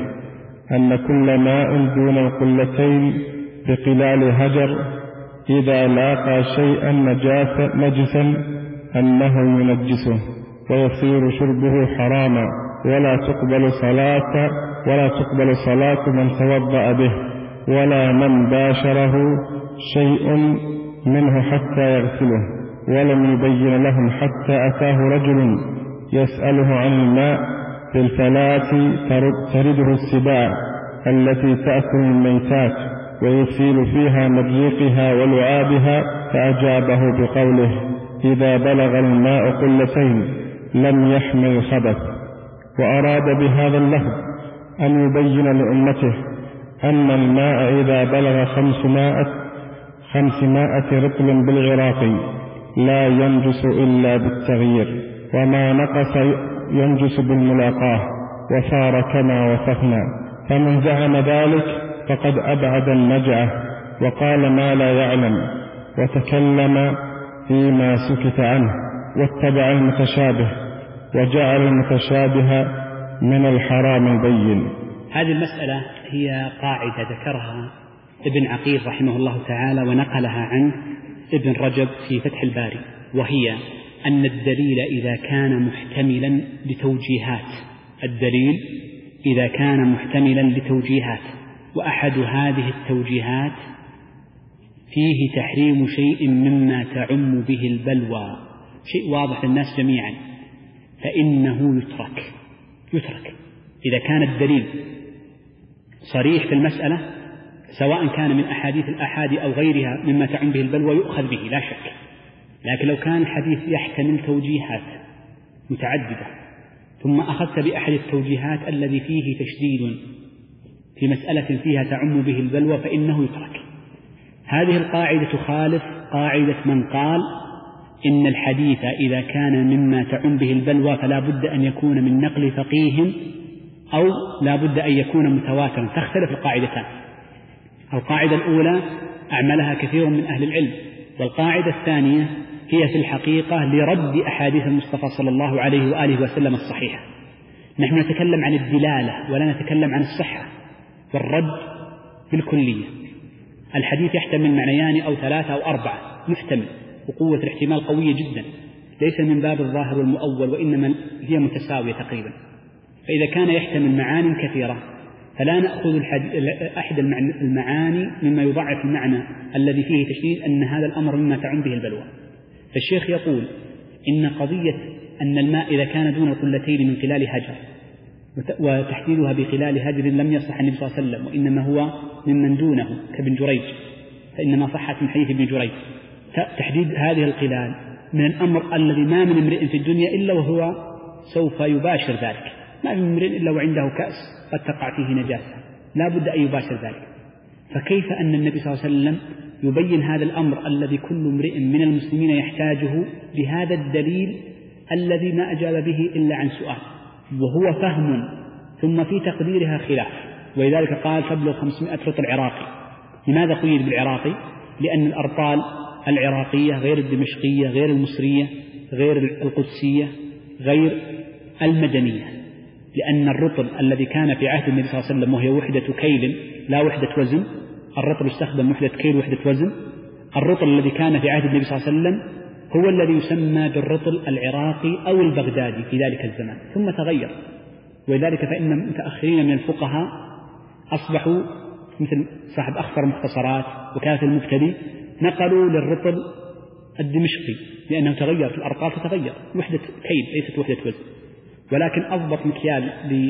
أن كل ماء دون القلتين بقلال هجر إذا لاقى شيئا نجسا أنه ينجسه ويصير شربه حراما ولا تقبل صلاة من توضأ به ولا من باشره شيء منه حتى يغسله. ولم يبين لهم حتى أتاه رجل يسأله عن الماء في الفلاة ترده السباع التي تأكل الميتات ويسيل فيها من ريقها ولعابها، فأجابه بقوله إذا بلغ الماء قلتين لم يحمل الخبث. وأراد بهذا اللفظ أن يبين لأمته أن الماء إذا بلغ 500 رطل بالعراق لا ينجس إلا بالتغيير، وما نقص ينجس بالملاقاة وصار كما وصفنا. فمن زعم ذلك فقد أبعد النجعة وقال ما لا يعلم وتكلم فيما سكت عنه واتبع المتشابه وجعل المتشابه من الحرام البين. هذه المسألة هي قاعدة ذكرها ابن عقيل رحمه الله تعالى ونقلها عنه ابن رجب في فتح الباري، وهي أن الدليل إذا كان محتملا لتوجيهات وأحد هذه التوجيهات فيه تحريم شيء مما تعم به البلوى، شيء واضح للناس جميعا، فإنه يترك. إذا كان الدليل صريح في المسألة سواء كان من أحاديث الآحاد أو غيرها مما تعم به البلوى يؤخذ به لا شك، لكن لو كان الحديث يحتمل توجيهات متعددة ثم أخذت بأحد التوجيهات الذي فيه تشديد في مسألة فيها تعم به البلوى فإنه يترك. هذه القاعدة تخالف قاعدة من قال إن الحديث إذا كان مما تعم به البلوى فلا بد أن يكون من نقل فقيه أو لا بد أن يكون متواترا. تختلف القاعدتان. القاعدة الأولى أعملها كثير من أهل العلم، والقاعدة الثانية هي في الحقيقة لرد أحاديث المصطفى صلى الله عليه وآله وسلم الصحيحة. نحن نتكلم عن الدلالة ولا نتكلم عن الصحة والرد بالكلية. الحديث يحتمل معنيان أو 3 أو 4 محتمل، وقوة الاحتمال قوية جدا، ليس من باب الظاهر والمؤول، وإنما هي متساوية تقريبا. فإذا كان يحتمل معان كثيرة فلا نأخذ أحد المعاني مما يضعف المعنى الذي فيه تشديد أن هذا الأمر مما تعم به البلوى. فالشيخ يقول إن قضية أن الماء إذا كان دون القلتين من خلال هجر، وتحديدها بخلال هجر لم يصح النبي صلى الله عليه وسلم، وإنما هو ممن دونه كابن جريج، فإنما صحت من حديث ابن جريج. تحديد هذه القلال من الأمر الذي ما من امرئ في الدنيا إلا وهو سوف يباشر ذلك، ما من امرئ إلا وعنده كأس قد تقع فيه نجاسة، لا بد أن يباشر ذلك. فكيف أن النبي صلى الله عليه وسلم يبين هذا الأمر الذي كل امرئ من المسلمين يحتاجه بهذا الدليل الذي ما أجاب به إلا عن سؤال، وهو فهم ثم في تقديرها خلاف. ولذلك قال تبلغ 500 رطل عراقي. لماذا قيد بالعراقي؟ لأن الأرطال العراقية غير الدمشقية، غير المصرية، غير القدسية، غير المدنية، لأن الرطل الذي كان في عهد النبي صلى الله عليه وسلم وهي وحدة كيل لا وحدة وزن، الرطل استخدم وحدة كيل وحدة وزن. الرطل الذي كان في عهد النبي صلى الله عليه وسلم هو الذي يسمى بالرطل العراقي أو البغدادي في ذلك الزمان، ثم تغير. ولذلك فإن المتأخرين من الفقهاء أصبحوا مثل صاحب أخطر المختصرات وكافي المبتدي نقلوا للرطل الدمشقي لأنه تغير في الأرقام، تتغير وحدة كيل ليست وحدة وزن. ولكن أضبط مكيال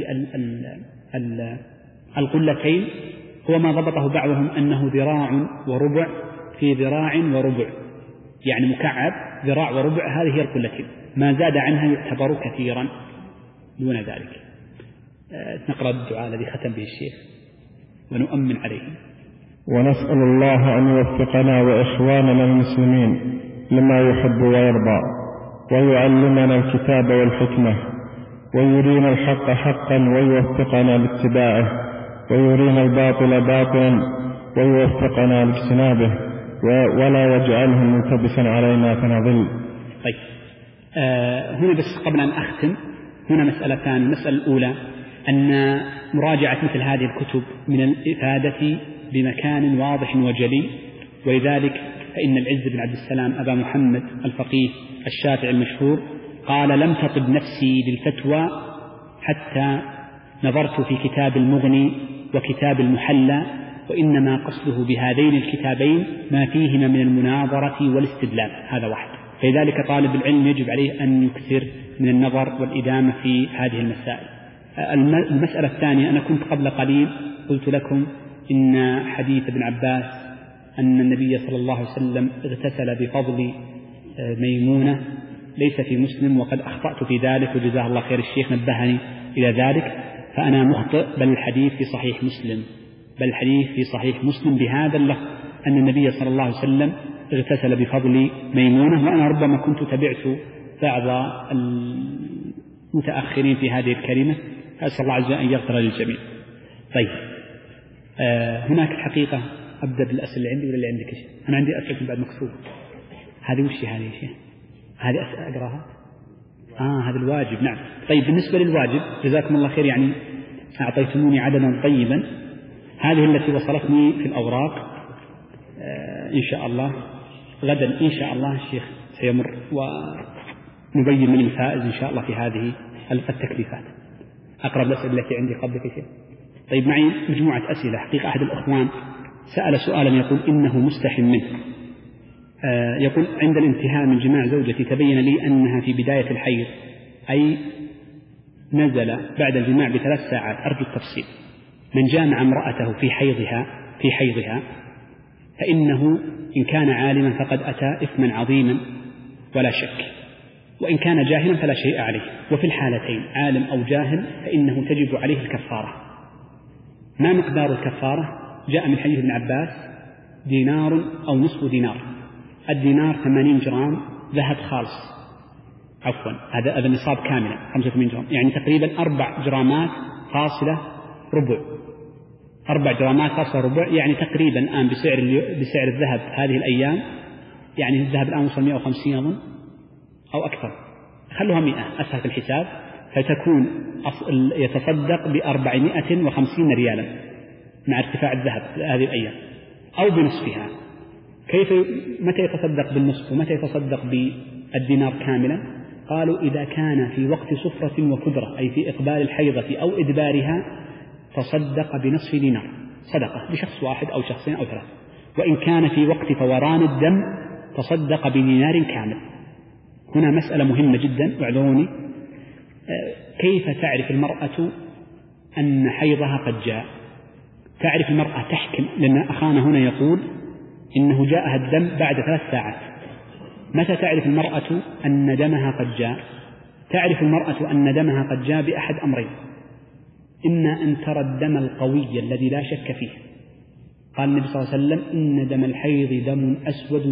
للقلتين هو ما ضبطه بعضهم أنه ذراع وربع في ذراع وربع، يعني مكعب ذراع وربع، هذه هي القلتين، ما زاد عنها يعتبر كثيرا دون ذلك. نقرأ الدعاء الذي ختم به الشيخ ونؤمن عليه. ونسأل الله أن يوفقنا وإخواننا المسلمين لما يحب ويرضى، ويعلمنا الكتاب والحكمة، ويرينا الحق حقا ويوفقنا لاتباعه، ويرينا الباطل باطلا ويوفقنا لاجتنابه، ولا يجعله ملتبسا علينا فنضل. طيب، هنا بس قبل أن أختم هنا مسألتان. المسألة الأولى أن مراجعة مثل هذه الكتب من الإفادة بمكان واضح وجلي، ولذلك فإن العز بن عبد السلام أبا محمد الفقيه الشافعي المشهور قال لم تطب نفسي للفتوى حتى نظرت في كتاب المغني وكتاب المحلى، وإنما قصده بهذين الكتابين ما فيهما من المناظرة والاستدلال، هذا واحد. فلذلك طالب العلم يجب عليه أن يكثر من النظر والإدامة في هذه المسائل. المسألة الثانية، أنا كنت قبل قليل قلت لكم إن حديث ابن عباس أن النبي صلى الله عليه وسلم اغتسل بفضل ميمونة ليس في مسلم، وقد أخطأت في ذلك وجزاه الله خير، الشيخ نبهني إلى ذلك، فأنا مخطئ، بل الحديث في صحيح مسلم، بل الحديث في صحيح مسلم بهذا اللفظ أن النبي صلى الله عليه وسلم اغتسل بفضل ميمونة. وأنا ربما كنت تبعت بعض المتأخرين في هذه الكلمة، أسأل الله عز وجل أن يغفر للجميع. طيب، هناك الحقيقة أبدأ بالأسئلة اللي عندي ولا اللي عندك؟ أنا عندي أسئلة بعد مكتوب. هذه وش هذه يا شيخ؟ هذه أسئلة أقرأها؟ هذا الواجب. نعم. طيب، بالنسبة للواجب جزاكم الله خير، يعني أعطيتموني عددا طيبا. هذه التي وصلتني في الأوراق، إن شاء الله غدا إن شاء الله الشيخ سيمر ونبين من الفائز إن شاء الله في هذه التكليفات. أقرب الأسئلة التي عندي قبلك يا شيخ. طيب، معي مجموعة أسئلة. حقيقة أحد الأخوان سأل سؤالا يقول إنه مستحي منه. يقول عند الانتهاء من جماع زوجتي تبين لي أنها في بداية الحيض، أي نزل بعد الجماع ب3 ساعات، أرجو التفصيل. من جامع امرأته في حيضها فإنه إن كان عالما فقد أتى إثما عظيما ولا شك، وإن كان جاهلا فلا شيء عليه، وفي الحالتين عالم أو جاهل فإنه تجب عليه الكفارة. ما مقدار الكفارة؟ جاء من حديث ابن عباس دينار أو نصف دينار. الدينار 80 جرام ذهب خالص، عفوا هذا النصاب كاملا 85 جرام، يعني تقريبا 4 جرامات فاصلة ربع، 4 جرامات فاصلة ربع، يعني تقريبا الآن بسعر الذهب هذه الأيام، يعني الذهب الآن وصل 150 أظن أو أكثر، خلوها 100 أسهل في الحساب، فتكون يتصدق ب450 ريالا مع ارتفاع الذهب هذه الأيام، أو بنصفها. متى يتصدق بالنصف ومتى يتصدق بالدينار كاملا؟ قالوا إذا كان في وقت صفرة وكدرة، أي في إقبال الحيضة أو إدبارها، تصدق بنصف دينار صدقة لشخص واحد أو شخصين أو 3، وإن كان في وقت فوران الدم تصدق بدينار كامل. هنا مسألة مهمة جدا، واعذروني، كيف تعرف المرأة أن حيضها قد جاء؟ تعرف المرأة تحكم، لأن أخانا هنا يقول إنه جاءها الدم بعد 3 ساعات. متى تعرف المرأة أن دمها قد جاء؟ تعرف المرأة أن دمها قد جاء بأحد أمرين: إما أن ترى الدم القوي الذي لا شك فيه، قال النبي صلى الله عليه وسلم: إن دم الحيض دم أسود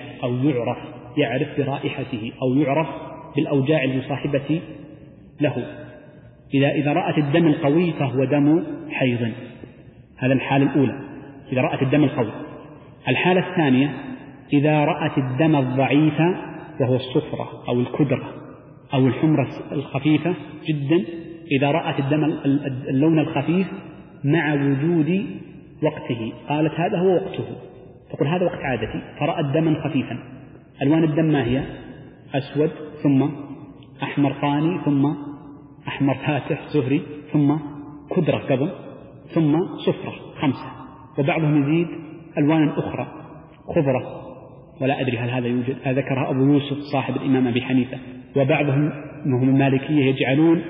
يعرف برائحته، أو يعرف بالأوجاع المصاحبة له. إذا رأت الدم القوي فهو دم حيض، هذا الحالة الأولى إذا رأت الدم القوي. الحالة الثانية إذا رأت الدم الضعيف، وهو الصفرة أو الكدرة أو الحمرة الخفيفة جدا، إذا رأت الدم اللون الخفيف مع وجود وقته، قالت هذا هو وقته، تقول هذا وقت عادتي، فرأت دما خفيفا. ألوان الدم ما هي؟ أسود، ثم أحمر ثاني، ثم أحمر فاتح زهري، ثم كدرة قبل، ثم صفرة 5، وبعضهم يزيد ألوان أخرى خضرة، ولا أدري هل هذا يوجد، ذكرها أبو يوسف صاحب الإمام أبي حنيفة. وبعضهم هم المالكية يجعلون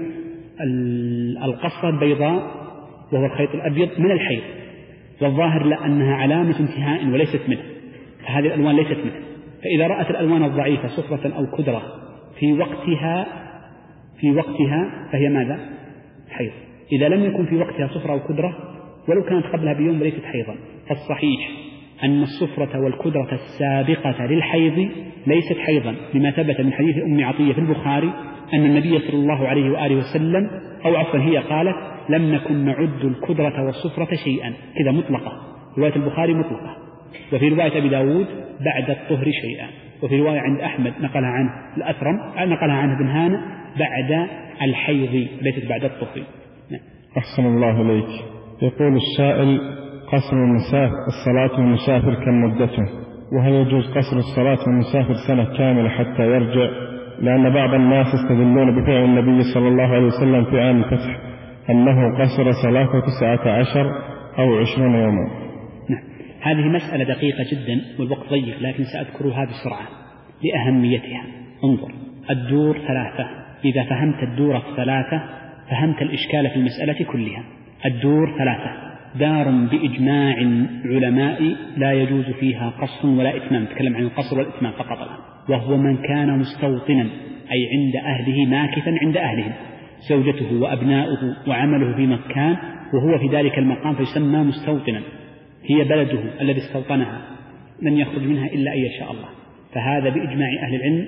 القصة البيضاء وهو الخيط الأبيض من الحيض، والظاهر لأنها علامة انتهاء وليست منه، فهذه الألوان ليست منه. فإذا رأت الألوان الضعيفة صفرة أو كدرة في وقتها فهي ماذا؟ حيض. إذا لم يكن في وقتها صفرة أو كدرة ولو كانت قبلها بيوم ليست حيضا. فالصحيح أن الصفرة والكدرة السابقة للحيض ليست حيضا، لما ثبت من حديث أم عطية في البخاري أن النبي صلى الله عليه وآله وسلم، أو عفوا هي قالت: لم نكن نعد الكدرة والصفرة شيئا، كذا مطلقة، رواية البخاري مطلقة. وفي رواية أبي داود بعد الطهر شيئا، وفي رواية عند أحمد نقلها عنه الأثرم، نقلها عنه ابن هانة بعد الحيض ليست بعد الطهر. أحسن الله إليك. يقول السائل: قصر الصلاة المسافر كم مدته؟ وهل يجوز قصر الصلاة المسافر سنة كاملة حتى يرجع؟ لأن بعض الناس يستدلون بفعل النبي صلى الله عليه وسلم في عام الفتح أنه قصر صلاته 19 أو 20 يوما. نعم، هذه مسألة دقيقة جدا والوقت ضيق، لكن سأذكرها بسرعة لأهميتها. انظر، الدور 3، إذا فهمت الدور 3 فهمت الإشكال في المسألة كلها. الدور 3 دار بإجماع علماء لا يجوز فيها قصر ولا إتمام، نتكلم عن القصر والإتمام فقط الآن. وهو من كان مستوطنا، أي عند أهله، ماكثا عند أهلهم، زوجته وأبناؤه وعمله في مكان وهو في ذلك المقام فيسمى مستوطنا، هي بلده الذي استوطنها، لن يخرج منها إلا أن يشاء الله. فهذا بإجماع أهل العلم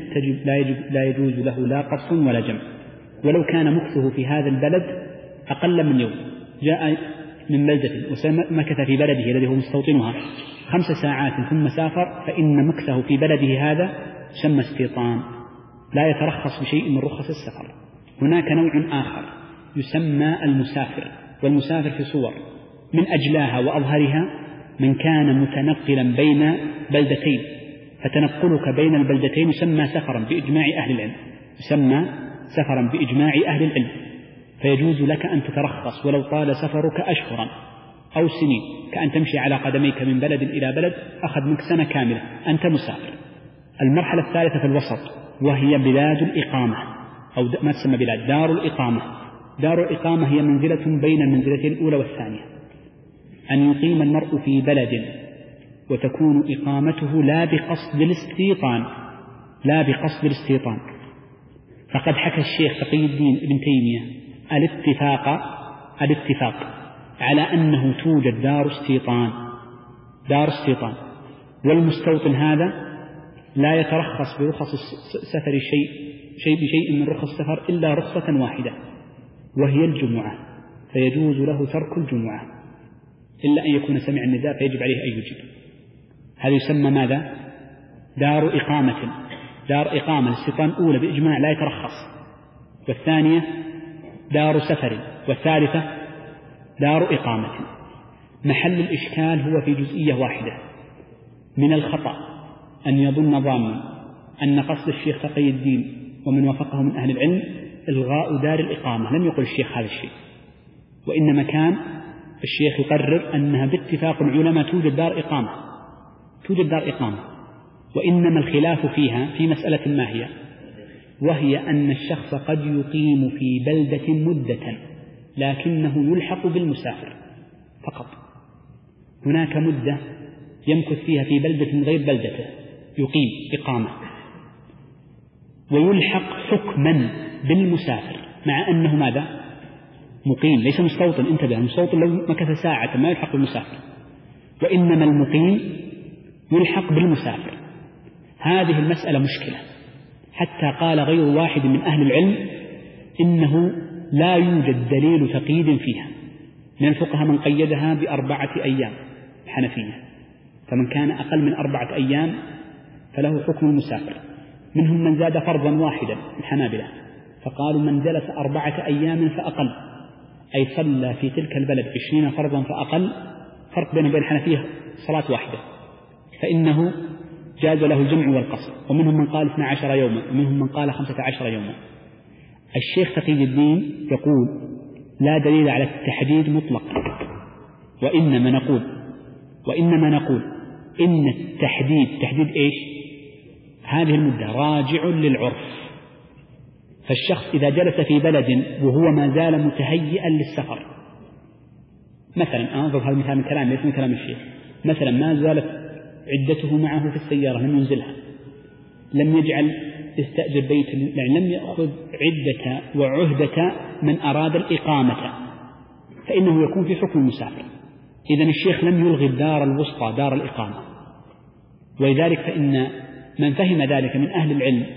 لا يجوز له لا قصر ولا جمع. ولو كان مكثه في هذا البلد أقل من يوم، جاء من بلدة ومكث في بلده الذي هو مستوطنها 5 ساعات ثم سافر، فإن مكثه في بلده هذا يسمى استيطان، لا يترخص بشيء من رخص السفر. هناك نوع آخر يسمى المسافر، والمسافر في صور، من أجلاها وأظهرها من كان متنقلا بين بلدتين، فتنقلك بين البلدتين يسمى سفرا بإجماع أهل العلم، يسمى سفرا بإجماع أهل العلم. فيجوز لك أن تترخص ولو طال سفرك أشهرا أو سنين، كأن تمشي على قدميك من بلد إلى بلد أخذ منك سنة كاملة، أنت مسافر. المرحلة الثالثة في الوسط، وهي بلاد الإقامة، أو ما تسمى بلاد، دار الإقامة. دار الإقامة هي منزلة بين المنزلتين الأولى والثانية، أن يقيم المرء في بلد وتكون إقامته لا بقصد الاستيطان. فقد حكى الشيخ تقي الدين ابن تيمية الاتفاق على أنه توجد دار استيطان، والمستوطن هذا لا يترخص برخص السفر بشيء من رخص السفر إلا رخصة واحدة، وهي الجمعة. فيجوز له ترك الجمعة إلا أن يكون سمع النداء فيجب عليه أن يجيب. هذا يسمى ماذا؟ دار إقامة. دار إقامة الاستيطان الأولى بإجماع لا يترخص، والثانية دار سفر، والثالثة دار إقامة. محل الإشكال هو في جزئية واحدة. من الخطأ أن يظن ظان أن قصد الشيخ تقي الدين ومن وافقه من أهل العلم إلغاء دار الإقامة. لم يقل الشيخ هذا الشيء، وإنما كان الشيخ يقرر أنها باتفاق العلماء توجد دار إقامة، توجد دار إقامة، وإنما الخلاف فيها في مسألة ما هي، وهي أن الشخص قد يقيم في بلدة مدة لكنه يلحق بالمسافر فقط. هناك مدة يمكث فيها في بلدة غير بلدته يقيم إقامة، ويلحق حكما بالمسافر مع أنه ماذا؟ مقيم، ليس مستوطن. انتبه، المستوطن لو مكث ساعة ما يلحق بالمسافر، وإنما المقيم يلحق بالمسافر. هذه المسألة مشكلة، حتى قال غير واحد من أهل العلم إنه لا يوجد دليل تقييد فيها. من الفقهاء من قيدها ب4 أيام الحنفية، فمن كان أقل من 4 أيام فله حكم المسافر. منهم من زاد فرضا واحدا الحنابلة، فقالوا من جلس 4 أيام فأقل، أي صلى في تلك البلد 20 فرضا فأقل، فرق بين الحنفية صلاة واحدة، فإنه جاز له الجمع والقصر. ومنهم من قال 12 يوما، ومنهم من قال 15 يوما. الشيخ تقي الدين يقول لا دليل على التحديد مطلق، وإنما نقول إن التحديد تحديد إيش؟ هذه المدة راجع للعرف. فالشخص إذا جلس في بلد وهو ما زال متهيئا للسفر، مثلا أنظر هذا المثال من كلام ليس من كلام الشيخ، مثلا ما زالت عدته معه في السيارة لم ينزلها، لم يجعل يستأجر بيت، يعني لم يأخذ عدة وعهدة من أراد الإقامة، فإنه يكون في حكم المسافر. إذن الشيخ لم يلغي الدار الوسطى دار الإقامة. ولذلك فإن من فهم ذلك من أهل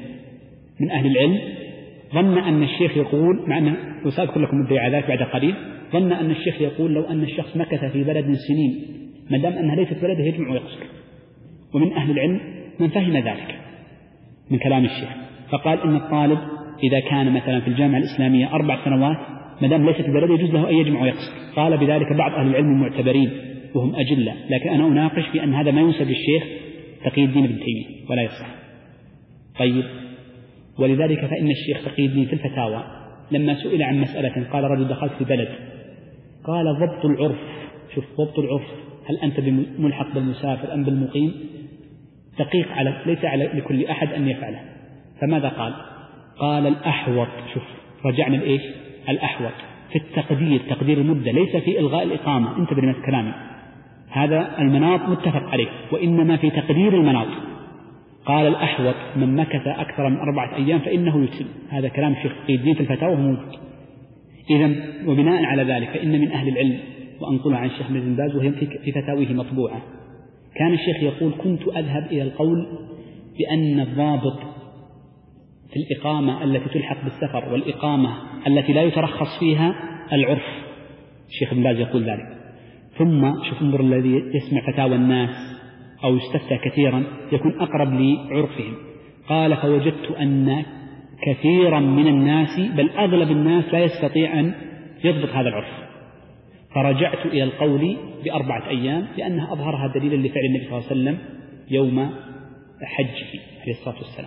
العلم ظن أن الشيخ يقول، مع أن وسأذكر لكم الدليل على ذلك بعد قليل، ظن أن الشيخ يقول لو أن الشخص مكث في بلد سنين ما دام أنها ليست بلده يجمع ويقصر. ومن أهل العلم من فهم ذلك من كلام الشيخ، فقال إن الطالب إذا كان مثلا في الجامعة الإسلامية 4 سنوات ما دام ليست بلده يجوز له أن يجمع ويقصر. قال بذلك بعض أهل العلم المعتبرين وهم أجلة، لكن أنا أناقش في أن هذا ما ينسب للشيخ تقي الدين ابن تيمية ولا يصح. طيب، ولذلك فإن الشيخ تقي الدين في الفتاوى لما سئل عن مسألة قال رجل دخلت في بلد، قال ضبط العرف، شوف ضبط العرف، هل أنت ملحق بالمسافر أم بالمقيم؟ دقيق ليس على لكل أحد أن يفعله. فماذا قال؟ قال الأحوط، شوف رجعنا لإيش؟ الأحوط في التقدير، تقدير المدة، ليس في إلغاء الإقامة. انتبه لما كلامي، هذا المناط متفق عليه، وإنما في تقدير المناط. قال الأحوط من مكث أكثر من 4 أيام فإنه يتم. هذا كلام الشيخ تقي الدين في الفتاوى موجود. إذن وبناء على ذلك فإن من أهل العلم، وأنقلها عن الشيخ بن باز وهي في فتاويه مطبوعة، كان الشيخ يقول كنت أذهب إلى القول بأن الضابط في الإقامة التي تلحق بالسفر والإقامة التي لا يترخص فيها العرف. الشيخ بن باز يقول ذلك. ثم شوف انظر الذي يسمع فتاوى الناس أو يستفتى كثيرا يكون أقرب لعرفهم. قال فوجدت أن كثيرا من الناس بل أغلب الناس لا يستطيع أن يضبط هذا العرف، فرجعت إلى القول ب4 أيام لأنها أظهرها دليلا لفعل النبي صلى الله عليه وسلم يوم حجه عليه الصلاة والسلام.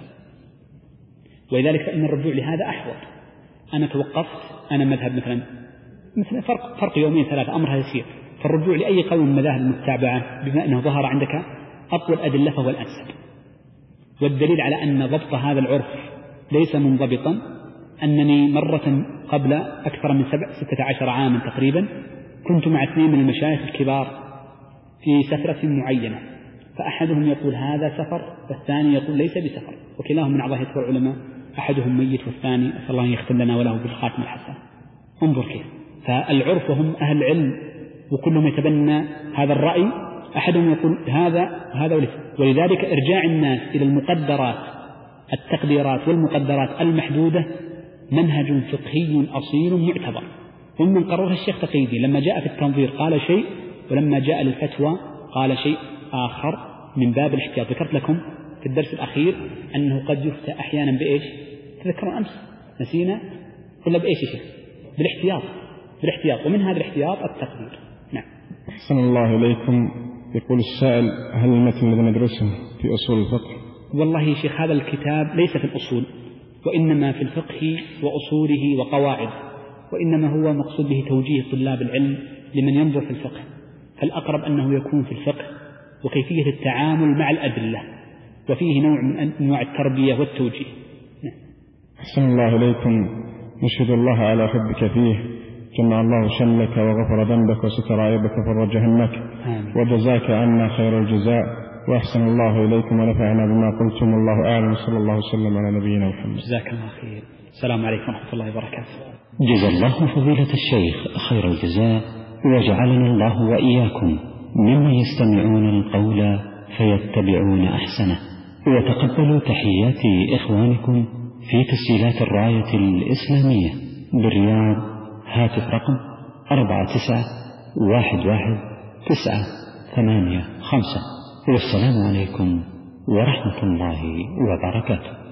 ولذلك فإن الرجوع لهذا أحوط. أنا توقفت، أنا مذهب مثلا فرق يومين 3 أمرها يسير، فالرجوع لأي قول من مذاهب المتابعة بما أنه ظهر عندك أقوى الأدلة فهو الأنسب. والدليل على أن ضبط هذا العرف ليس منضبطا أنني مرة قبل أكثر من 16 عاما تقريبا كنت مع 2 من المشايخ الكبار في سفرة معينة، فأحدهم يقول هذا سفر والثاني يقول ليس بسفر، وكلاهم من أعضاء هيئة العلماء، أحدهم ميت والثاني أسأل الله أن يختم لنا وله بالخاتم الحسن. انظر كيف. فالعرف وهم أهل العلم وكلهم يتبنى هذا الرأي، أحدهم يقول هذا ولذلك إرجاع الناس إلى المقدرات، التقديرات والمقدرات المحدودة منهج فقهي أصيل معتبر، ومن قررها الشيخ تقي الدين لما جاء في التنظير قال شيء، ولما جاء للفتوى قال شيء آخر من باب الاحتياط. ذكرت لكم في الدرس الأخير أنه قد يفتى أحيانا بإيش؟ تذكرون أمس نسينا ولا بإيش يا شيخ؟ بالاحتياط، ومن هذا الاحتياط التقدير. نعم. أحسن الله إليكم. يقول السائل: هل المتن الذي ندرسه في أصول الفقه؟ والله يا شيخ هذا الكتاب ليس في الأصول، وإنما في الفقه وأصوله وقواعده، وإنما هو مقصود به توجيه طلاب العلم لمن ينظر في الفقه، فالأقرب أنه يكون في الفقه وكيفية التعامل مع الأدلة، وفيه نوع من أنواع التربية والتوجيه. أحسن الله إليكم. نشهد الله على حبك فيه، جمع الله شملك وغفر ذنبك وستر عيبك وفرج همك، وجزاك عنا خير الجزاء، وأحسن الله إليكم ونفعنا بما قلتم. الله أعلم، صلى الله وسلم على نبينا محمد. جزاك الله خير. السلام عليكم ورحمة الله وبركاته. جزا الله فضيلة الشيخ خير الجزاء، وجعلنا الله وإياكم ممن يستمعون القول فيتبعون أحسنه. وتقبلوا تحيات إخوانكم في تسجيلات الراية الإسلامية بالرياض، هاتف رقم 49111985. والسلام عليكم ورحمة الله وبركاته.